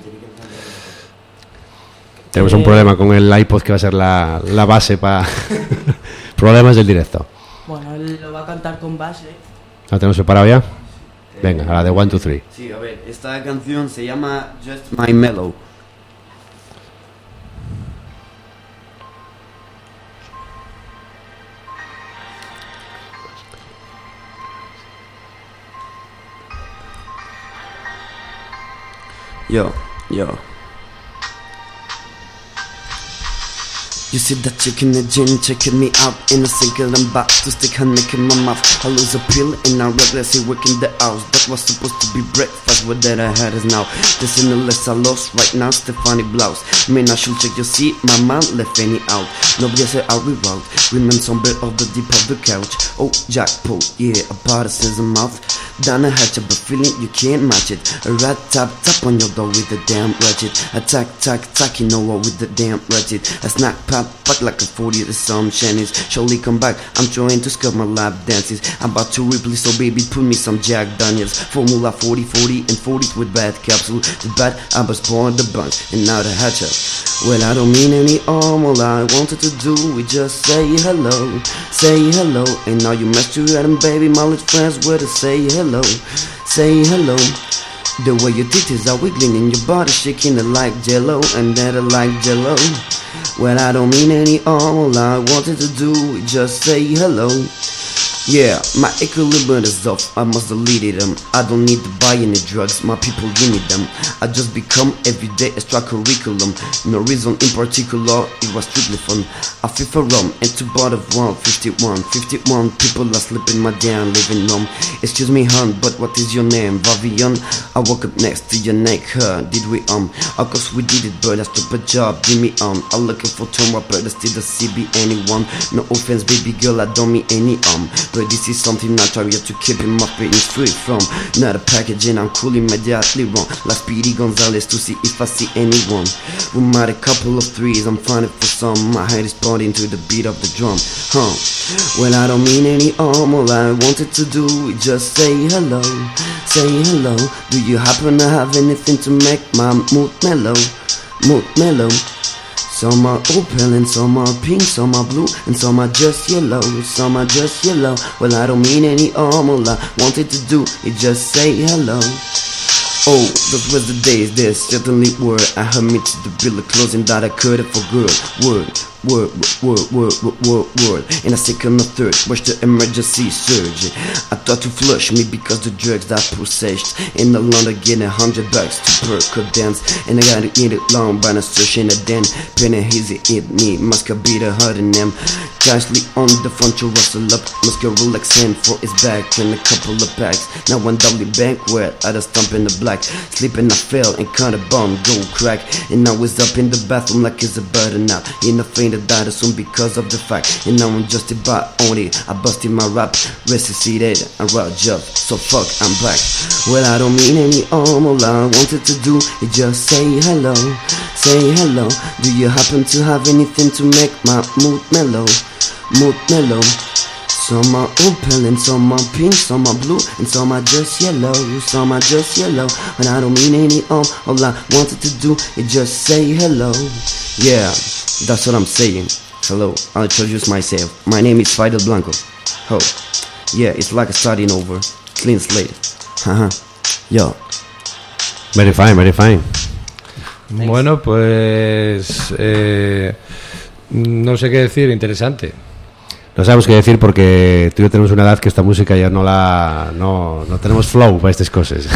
Tenemos un problema con el iPod que va a ser la base para problemas del directo. Bueno, él lo va a cantar con base. ¿La tenemos preparado ya? Venga, a la de 1, 2, 3. Sí, a ver, esta canción se llama Just My Mellow. Yo. You see that chick in the gym checking me out in a single and back to stick and make in my mouth. I lose a pill and I recklessly work in the house. That was supposed to be breakfast, what that I had is now. This in the list I lost right now, Stephanie Blouse. Man, I should check your seat, my man left any out. Nobody said I'll reroute. Women somber of the deep of the couch. Oh, jackpot, yeah, a partisan's mouth. Down a hatch, but feeling you can't match it. A rat tap on your door with the damn ratchet. Attack, tack, you know what with the damn ratchet. A snack pop back like a 40 the sun shines. Surely come back, I'm trying to skirt my lap dances. I'm about to replace, so baby put me some Jack Daniels. Formula 40-40 and 40s with bad capsule. The bad, I was born the bunch and now the hatcher. Well, I don't mean any harm, all I wanted to do is just say hello. Say hello, and now you messed you at him, baby. My little friends were to say hello. Say hello. The way your titties are wiggling and your body shaking it like jello, and that I like jello. Well, I don't mean any harm, all I wanted to do is just say hello. Yeah, my equilibrium is off, I must delete them. I don't need to buy any drugs, my people give me them. I just become everyday extra curriculum. No reason in particular, it was strictly fun. I feel for rum and two bottles of 51 people are sleeping my damn living room. Excuse me hon, but what is your name? Vivian? I woke up next to your neck, huh? Did we of course we did it, but that's stupid job, give me I'm looking for tomorrow, but I still don't see be anyone. No offense baby girl, I don't mean any but this is something natural to keep him up and free from. Not a package and I'm cool immediately wrong. Like Speedy Gonzalez to see if I see anyone. We might a couple of threes, I'm finding for some. My head is pounding to the beat of the drum. Well, I don't mean any harm, all I wanted to do is just say hello. Say hello. Do you happen to have anything to make my mood mellow? Mood mellow. Some are opal and some are pink, some are blue and some are just yellow. Some are just yellow. Well, I don't mean any harm, all I wanted to do is just say hello. Oh, those was the days, there certainly were. I heard me to the bill of closing that I could have for good. Word. In a second or third, watch the emergency surge. I thought to flush me because the drugs that possessed. In the London getting $100 to perk or dance. And I gotta eat it long by not searching a den. Penny easy eat me, must be the hurting them. Casually on the front to rustle up. Must get Rolex in for his back and a couple of packs. Now one doubly banquet, I just stump in the black. Sleeping I fell and cut a bomb, go crack. And now it's up in the bathroom like it's a burden now. In the faint died soon because of the fact. And now I'm just about on it. I busted my rap, resuscitated and roughed up. So fuck, I'm back. Well, I don't mean any harm, all I wanted to do is just say hello. Say hello. Do you happen to have anything to make my mood mellow? Mood mellow. Some are opal and some are pink, some are blue and some are just yellow. Some are just yellow. And I don't mean any harm, all I wanted to do is just say hello. Yeah, that's what I'm saying. Hello, I'll introduce myself. My name is Fidel Blanco. Oh, yeah, it's like starting over. Clean slate. Haha, yo. Very fine, very fine. Bueno, pues no sé qué decir, interesante. No sabemos qué decir porque tú y yo tenemos una edad que esta música ya no tenemos flow para estas cosas.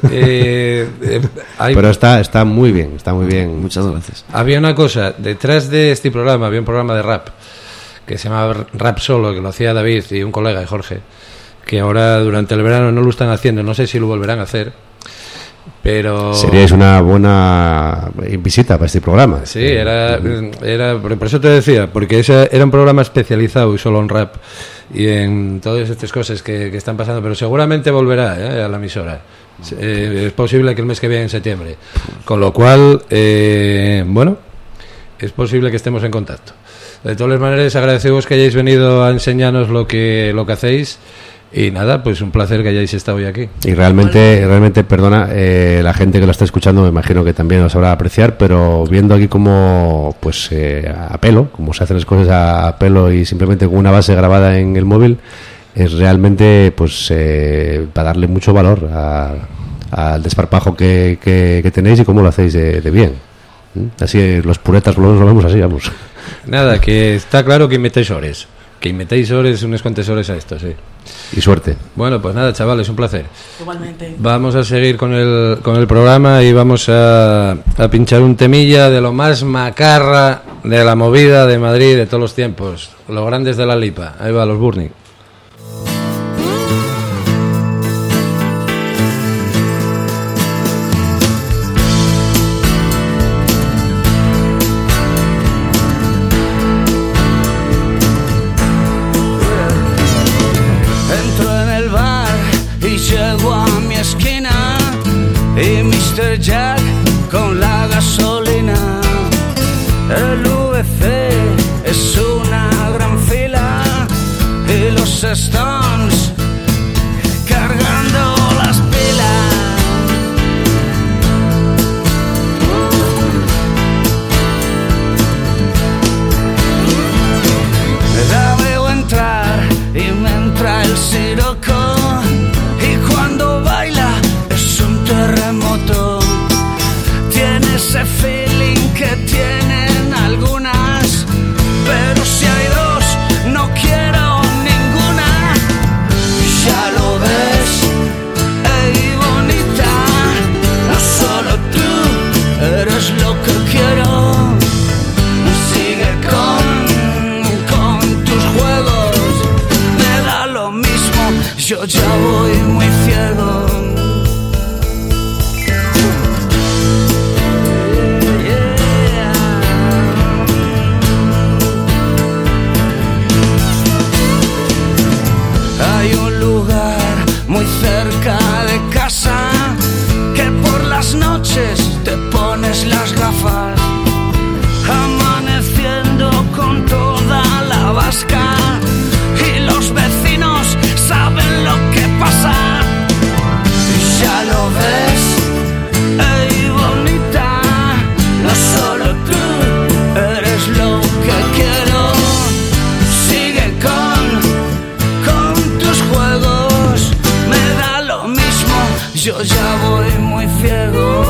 Pero está muy bien, está muy bien. Muchas gracias. Había una cosa, detrás de este programa había un programa de rap que se llamaba Rap Solo, que lo hacía David y un colega de Jorge, que ahora durante el verano no lo están haciendo, no sé si lo volverán a hacer. Pero seríais una buena visita para este programa. Sí, era por eso te decía, porque ese era un programa especializado y solo en rap y en todas estas cosas que están pasando, pero seguramente volverá a la emisora. Es posible que el mes que viene, en septiembre, con lo cual bueno, es posible que estemos en contacto. De todas maneras, agradecemos que hayáis venido a enseñarnos lo que hacéis. Y nada, pues un placer que hayáis estado hoy aquí. Y realmente, perdona, la gente que lo está escuchando me imagino que también lo sabrá apreciar, pero viendo aquí como, pues, a pelo, como se hacen las cosas a pelo y simplemente con una base grabada en el móvil, es realmente, pues, para darle mucho valor al desparpajo que tenéis y cómo lo hacéis de bien. Así, los puretas lo vemos así, vamos. Nada, que está claro que inventáis horas. Que inventéis horas, unas cuantas horas a esto, sí. Y suerte. Bueno, pues nada, chavales, un placer. Igualmente. Vamos a seguir con el programa y vamos a pinchar un temilla de lo más macarra de la movida de Madrid de todos los tiempos. Los grandes de la Lipa. Ahí va, los Burning. Y Mr. Jack con la gasolina, el VC las gafas, amaneciendo con toda la vasca, y los vecinos saben lo que pasa. Ya lo ves, ey bonita, no solo tú eres lo que quiero. Sigue con tus juegos, me da lo mismo, yo ya voy muy ciego.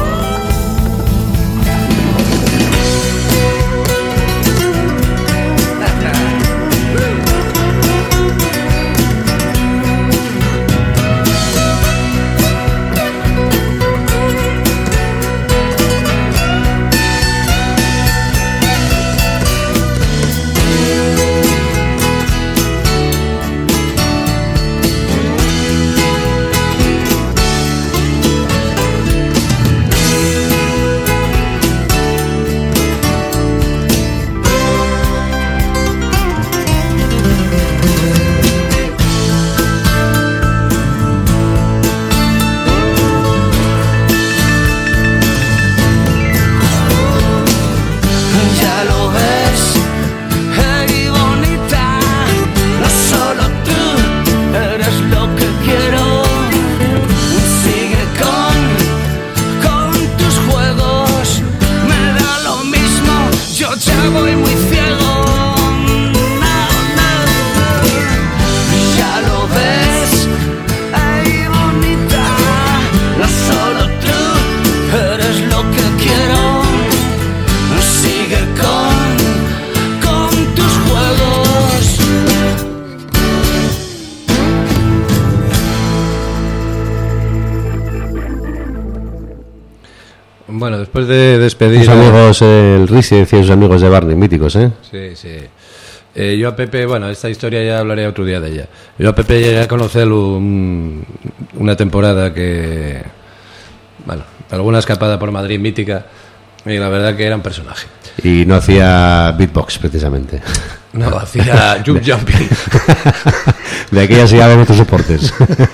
Bueno, después de despedir... Sus amigos, el Risi decía sus amigos de Barney, míticos, ¿eh? Sí, sí. Yo a Pepe, bueno, esta historia ya hablaré otro día de ella. Yo a Pepe llegué a conocerlo una temporada que... Bueno, alguna escapada por Madrid mítica, y la verdad que era un personaje. Y no hacía beatbox, precisamente. No, hacía jump jumping. De aquella sí había otros soportes.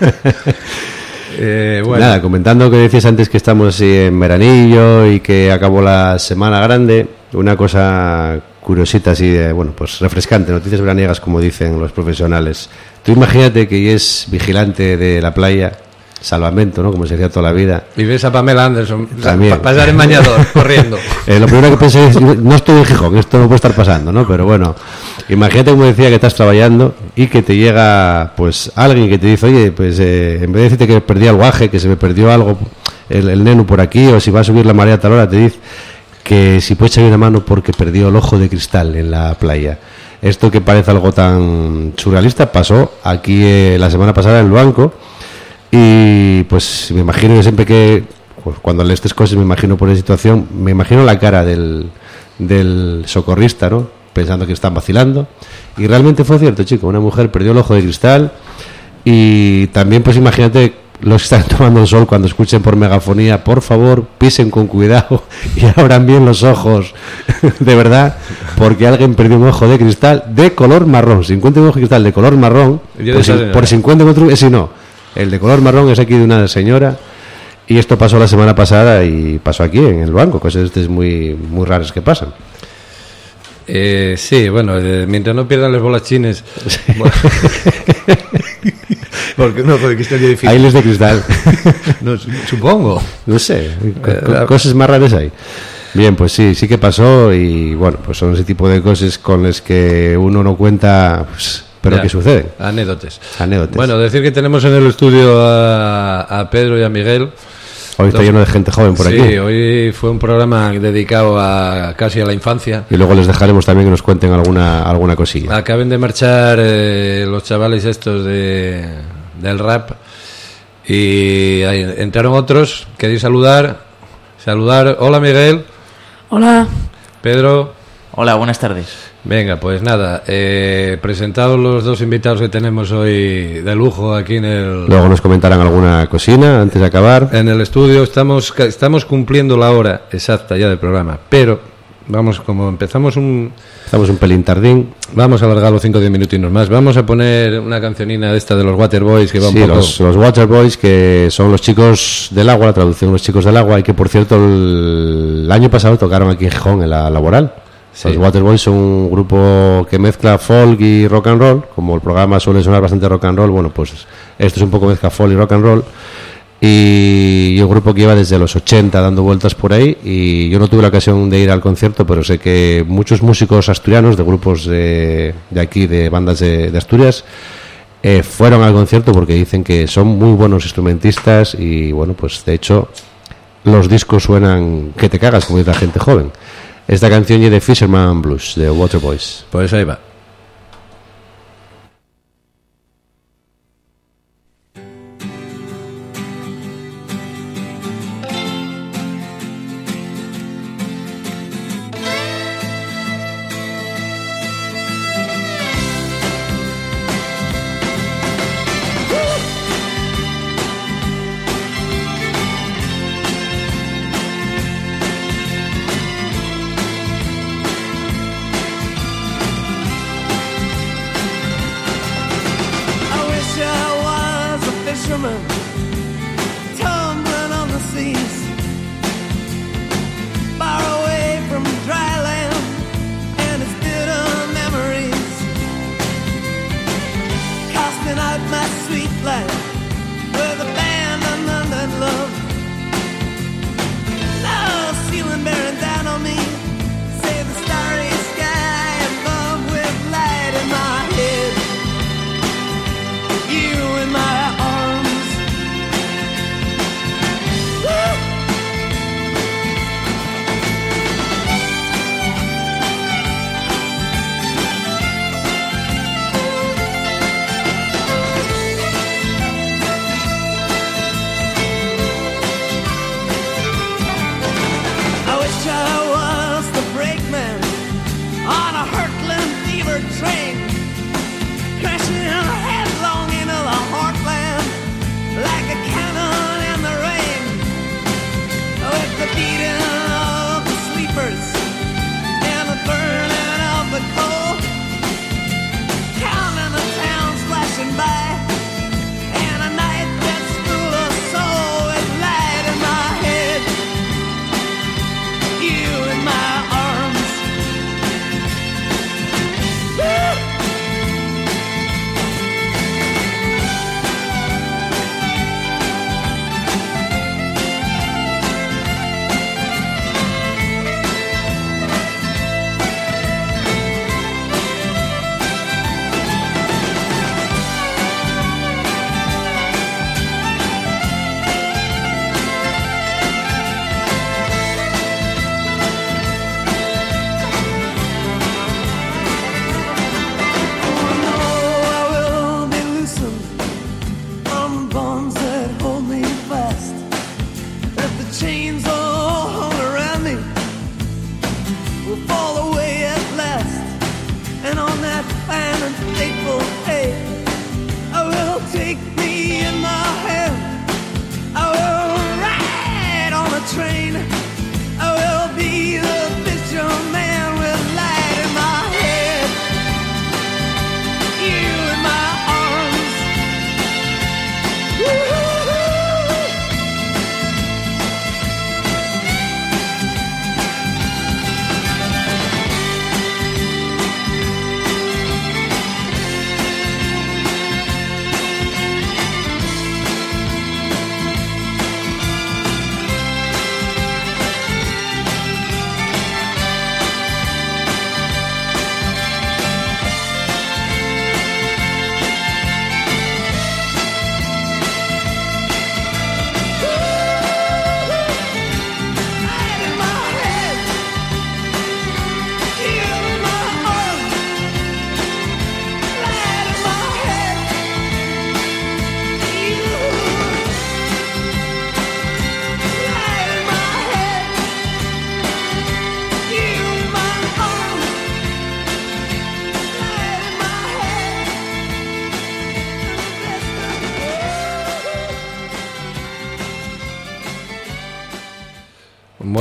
Bueno. Nada, comentando que decías antes que estamos así en veranillo y que acabó la semana grande, una cosa curiosita así de, bueno, pues refrescante, noticias veraniegas como dicen los profesionales. Tú imagínate que es vigilante de la playa, salvamento, ¿no? Como se decía toda la vida. Y ves a Pamela Anderson también pasar en bañador, corriendo. Lo primero que pensé es, no estoy en Gijón, esto no puede estar pasando, ¿no? Pero bueno, imagínate, como decía, que estás trabajando y que te llega pues alguien que te dice, oye, pues en vez de decirte que perdí el guaje, que se me perdió algo, el nenu por aquí, o si va a subir la marea a tal hora, te dice que si puedes echarle una mano porque perdió el ojo de cristal en la playa. Esto que parece algo tan surrealista pasó aquí la semana pasada en el banco. Y pues me imagino que siempre que pues, cuando lees estas cosas me imagino por esa situación, me imagino la cara del socorrista, ¿no? Pensando que están vacilando, y realmente fue cierto, chico, una mujer perdió el ojo de cristal. Y también pues imagínate los que están tomando el sol cuando escuchen por megafonía, por favor pisen con cuidado y abran bien los ojos de verdad, porque alguien perdió un ojo de cristal de color marrón. Si encuentro un ojo de cristal de color marrón, por si encuentro otro, ese no. El de color marrón es aquí de una señora, y esto pasó la semana pasada y pasó aquí en el banco, cosas estas muy, muy raras que pasan. Sí, bueno, mientras no pierdan los bolachines. Bueno, porque no, porque esto es difícil. Hay los de cristal. No, supongo. No sé, cosas más raras hay. Bien, pues sí que pasó, y bueno, pues son ese tipo de cosas con las que uno no cuenta, pues, pero que suceden. Anécdotas. Bueno, decir que tenemos en el estudio a Pedro y a Miguel. Hoy está lleno de gente joven por aquí. Sí, hoy fue un programa dedicado casi a la infancia. Y luego les dejaremos también que nos cuenten alguna cosilla. Acaben de marchar los chavales estos del rap, y entraron otros. ¿Queréis saludar? Hola, Miguel. Hola. Pedro. Hola, buenas tardes. Venga, pues nada, presentados los dos invitados que tenemos hoy de lujo aquí en el... Luego nos comentarán alguna cocina antes de acabar. En el estudio estamos cumpliendo la hora exacta ya del programa, pero vamos, como empezamos un pelín tardín. Vamos a alargarlo 5 o 10 minutinos más. Vamos a poner una cancionina de esta de los Waterboys que va un poco... los Waterboys, que son los chicos del agua, la traducción los chicos del agua, y que por cierto el año pasado tocaron aquí en Gijón en la Laboral. Sí. Los Waterboys son un grupo que mezcla folk y rock and roll. Como el programa suele sonar bastante rock and roll, bueno, pues esto es un poco mezcla folk y rock and roll. Y un grupo que lleva desde los 80 dando vueltas por ahí, y yo no tuve la ocasión de ir al concierto, pero sé que muchos músicos asturianos de grupos de aquí, de bandas de Asturias, fueron al concierto porque dicen que son muy buenos instrumentistas, y bueno, pues de hecho los discos suenan que te cagas, como dice la gente joven. Esta canción es de Fisherman Blues, de Waterboys. Pues ahí va.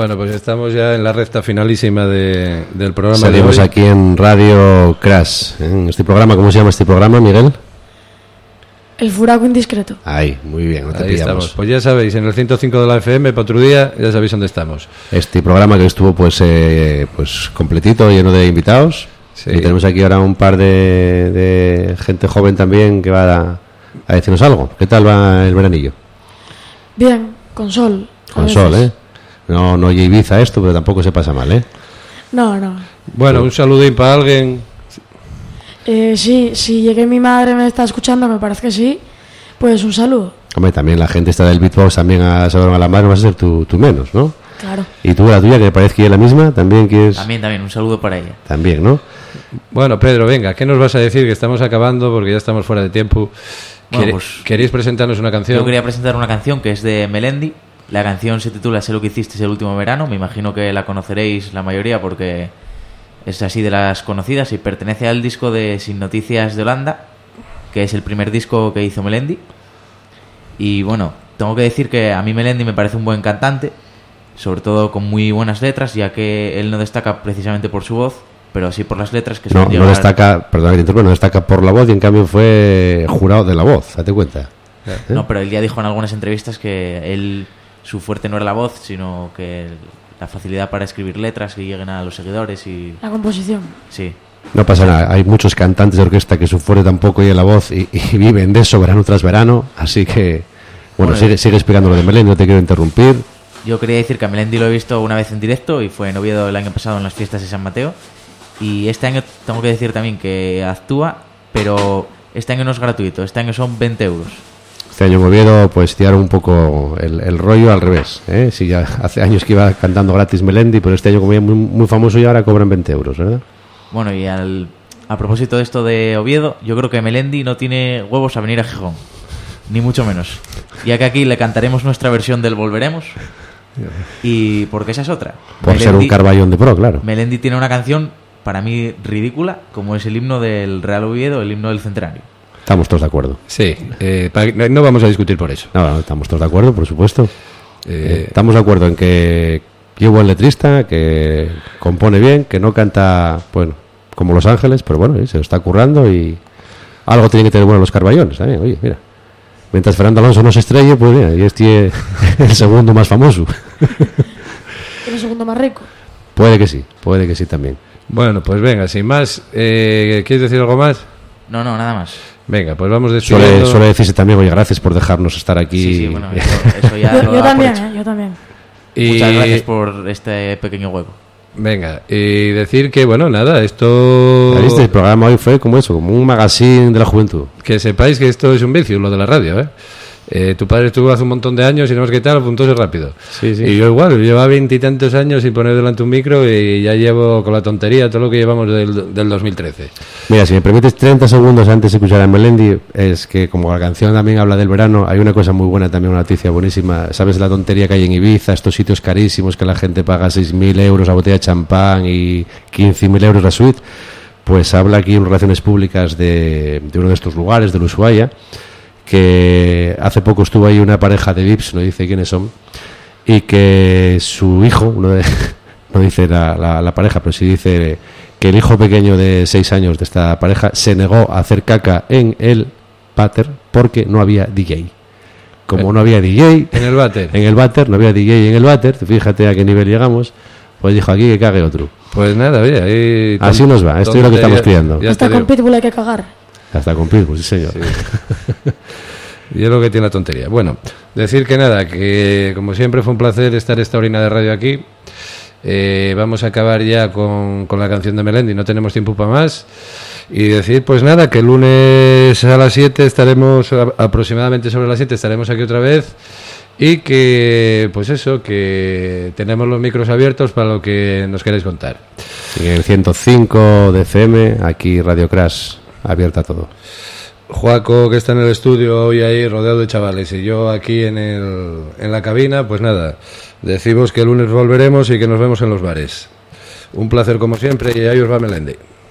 Bueno, pues estamos ya en la recta finalísima del programa. Salimos de hoy. aquí en Radio Crash. En este programa, ¿cómo se llama este programa, Miguel? El furaco indiscreto. Ahí, muy bien, no te Ahí pillamos. estamos. Pues ya sabéis, en el 105 de la FM, para otro día, ya sabéis dónde estamos. Este programa que estuvo pues completito, lleno de invitados. Sí. Y tenemos aquí ahora un par de gente joven también que va a decirnos algo. ¿Qué tal va el veranillo? Bien, con sol. a Con veces. sol, ¿eh? No oye Ibiza esto, pero tampoco se pasa mal, ¿eh? No, no. Bueno, un saludín para alguien. Sí, si llegué mi madre me está escuchando, me parece que sí, pues un saludo. Hombre, también la gente está del beatbox también a saber a la madre, vas a ser tú menos, ¿no? Claro. Y tú, la tuya, que parece que es la misma, también quieres... También, un saludo para ella. También, ¿no? Bueno, Pedro, venga, ¿qué nos vas a decir? Que estamos acabando porque ya estamos fuera de tiempo. Bueno, pues, ¿Queréis presentarnos una canción? Yo quería presentar una canción que es de Melendi. La canción se titula Sé lo que hicisteis el último verano. Me imagino que la conoceréis la mayoría porque es así de las conocidas y pertenece al disco de Sin Noticias de Holanda, que es el primer disco que hizo Melendi. Y bueno, tengo que decir que a mí Melendi me parece un buen cantante, sobre todo con muy buenas letras, ya que él no destaca precisamente por su voz, pero sí por las letras que suelen No llevar. destaca, perdón que te interrumpa, no destaca por la voz y en cambio fue jurado de la voz, date cuenta. No, pero él ya dijo en algunas entrevistas que él, su fuerte no era la voz, sino que la facilidad para escribir letras que lleguen a los seguidores y... La composición. Sí. No pasa nada, hay muchos cantantes de orquesta que su fuerte tampoco oye la voz y viven de eso verano tras verano, así que, bueno, sigue explicando lo de Melendi, no te quiero interrumpir. Yo quería decir que a Melendi lo he visto una vez en directo y fue en Oviedo el año pasado en las fiestas de San Mateo. Y este año tengo que decir también que actúa, pero este año no es gratuito, este año son 20 euros. Este año en Oviedo pues tiraron un poco el rollo al revés, ¿eh? Sí, ya hace años que iba cantando gratis Melendi, pero este año como ya muy, muy famoso y ahora cobran 20 euros, ¿verdad? Bueno, y a propósito de esto de Oviedo, yo creo que Melendi no tiene huevos a venir a Gijón, ni mucho menos, ya que aquí le cantaremos nuestra versión del Volveremos. Y porque esa es otra. Por ser un Carballón de pro, claro. Melendi tiene una canción para mí ridícula, como es el himno del Real Oviedo, el himno del Centenario. Estamos todos de acuerdo. Sí, no vamos a discutir por eso. No, estamos todos de acuerdo, por supuesto. Estamos de acuerdo en que es buen letrista, que compone bien, que no canta, bueno, como Los Ángeles, pero bueno, se lo está currando y algo tienen que tener bueno los Carballones también. Oye, mira. Mientras Fernando Alonso no se estrelle, pues mira, y este es el segundo más famoso. ¿Y el segundo más rico? Puede que sí también. Bueno, pues venga, sin más, ¿quieres decir algo más? No, nada más. Venga, pues vamos despidiendo. Suele decirse también, oye, gracias por dejarnos estar aquí. Sí, bueno, eso ya yo también, yo también. Y... Muchas gracias por este pequeño hueco. Venga, y decir que, bueno, nada, esto... ¿Viste? El programa hoy fue como eso, como un magazine de la juventud. Que sepáis que esto es un vicio, lo de la radio, ¿eh? Tu padre estuvo hace un montón de años y no es que tal, apuntóse rápido. Sí. Y yo igual, llevaba 20 y tantos años sin poner delante un micro y ya llevo con la tontería todo lo que llevamos del 2013. Mira, si me permites 30 segundos antes de escuchar a Melendi, es que como la canción también habla del verano, hay una cosa muy buena también, una noticia buenísima. ¿Sabes la tontería que hay en Ibiza? Estos sitios carísimos que la gente paga 6.000 euros a botella de champán y 15.000 euros la suite. Pues habla aquí en Relaciones Públicas de uno de estos lugares, del Ushuaia, que hace poco estuvo ahí una pareja de VIPs, no dice quiénes son, y que su hijo, no dice la pareja, pero sí dice que el hijo pequeño de 6 años de esta pareja se negó a hacer caca en el váter porque no había DJ. Como no había DJ en el váter, no había DJ en el váter, fíjate a qué nivel llegamos, pues dijo aquí que cague otro. Pues nada, oye, ahí así nos va, esto es lo que estamos criando. Hasta con Pitbull hay que cagar. Hasta con Pitbull, sí señor. Sí. Y es lo que tiene la tontería. Bueno, decir que nada, que como siempre fue un placer estar esta orina de radio aquí. Vamos a acabar ya con la canción de Melendi, no tenemos tiempo para más. Y decir, pues nada, que el lunes a las 7 estaremos, aproximadamente sobre las 7, estaremos aquí otra vez. Y que, pues eso, que tenemos los micros abiertos para lo que nos queráis contar. En el 105 de FM, aquí Radio Crash, abierta a todo. Joaco, que está en el estudio hoy ahí rodeado de chavales, y yo aquí en la cabina, pues nada, decimos que el lunes volveremos y que nos vemos en los bares. Un placer como siempre y ahí os va Melendi.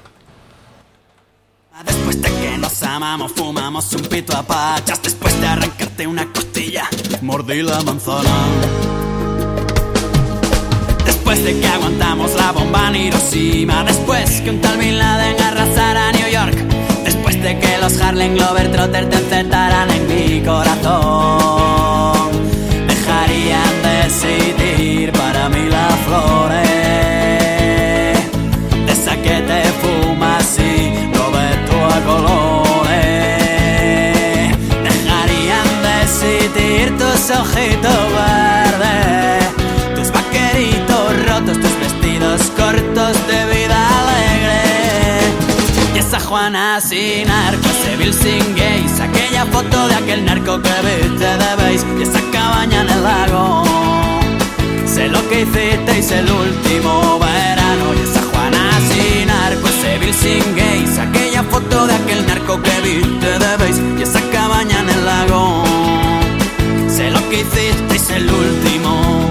Después de que nos amamos, fumamos un pito a pachas. Después de arrancarte una costilla, mordí la manzana. Después de que aguantamos la bomba en Hiroshima, después que un tal Bin Laden arrasara New York, después de que los Harlem Globetrotters te encerraran en mi corazón, dejarían decidir para mí las flores, de esa que te fumas y lo ves tú a colores, dejarían decidir tus ojitos verdes, tus vaqueritos rotos, tus vestidos cortos de vida alegre, y esa Juana sin arco, ese Bill sin gays, aquella foto de aquel narco que viste de base, y esa cabaña en el lago, sé lo que hicisteis el último verano, y esa Juana sin arco, ese Bill sin gays, aquella foto de aquel narco que viste de base, y esa cabaña en el lago, sé lo que hicisteis el último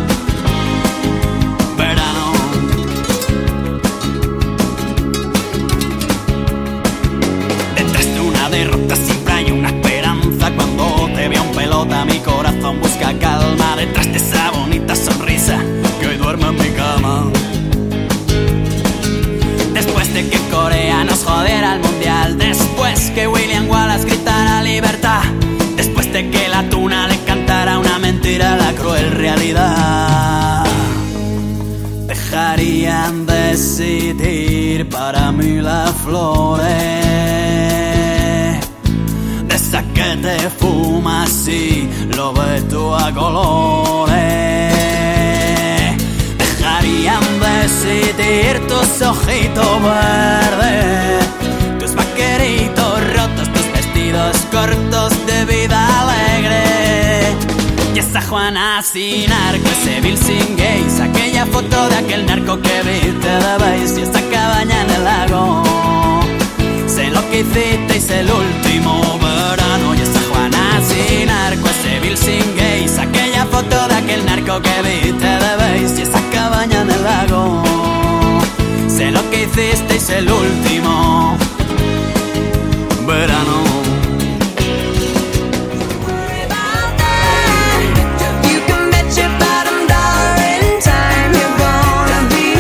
verano. Detrás de una derrota siempre hay una esperanza. Cuando te veo en pelota mi corazón busca calma. Detrás de esa bonita sonrisa que hoy duerme en mi cama. Después de que Corea nos jodiera el mundial, después que William Wallace gritara libertad, después de que la tuna le cantara una mentira a la cruel realidad, dejarían decidir para mí las flores, de esa que te fumas y lo ves tú a colores, dejarían decidir tus ojitos verdes, tus vaqueritos rotos, tus vestidos cortos de vida alegre, y esa Juana sin arco, ese Bill sin gays, aquella foto de aquel narco que viste de base, y esa cabaña en el lago, sé lo que hicisteis el último verano, y esa Juana sin arco, ese Bill sin gays, aquella foto de aquel narco que viste de base, y esa cabaña en el lago, sé lo que hicisteis el último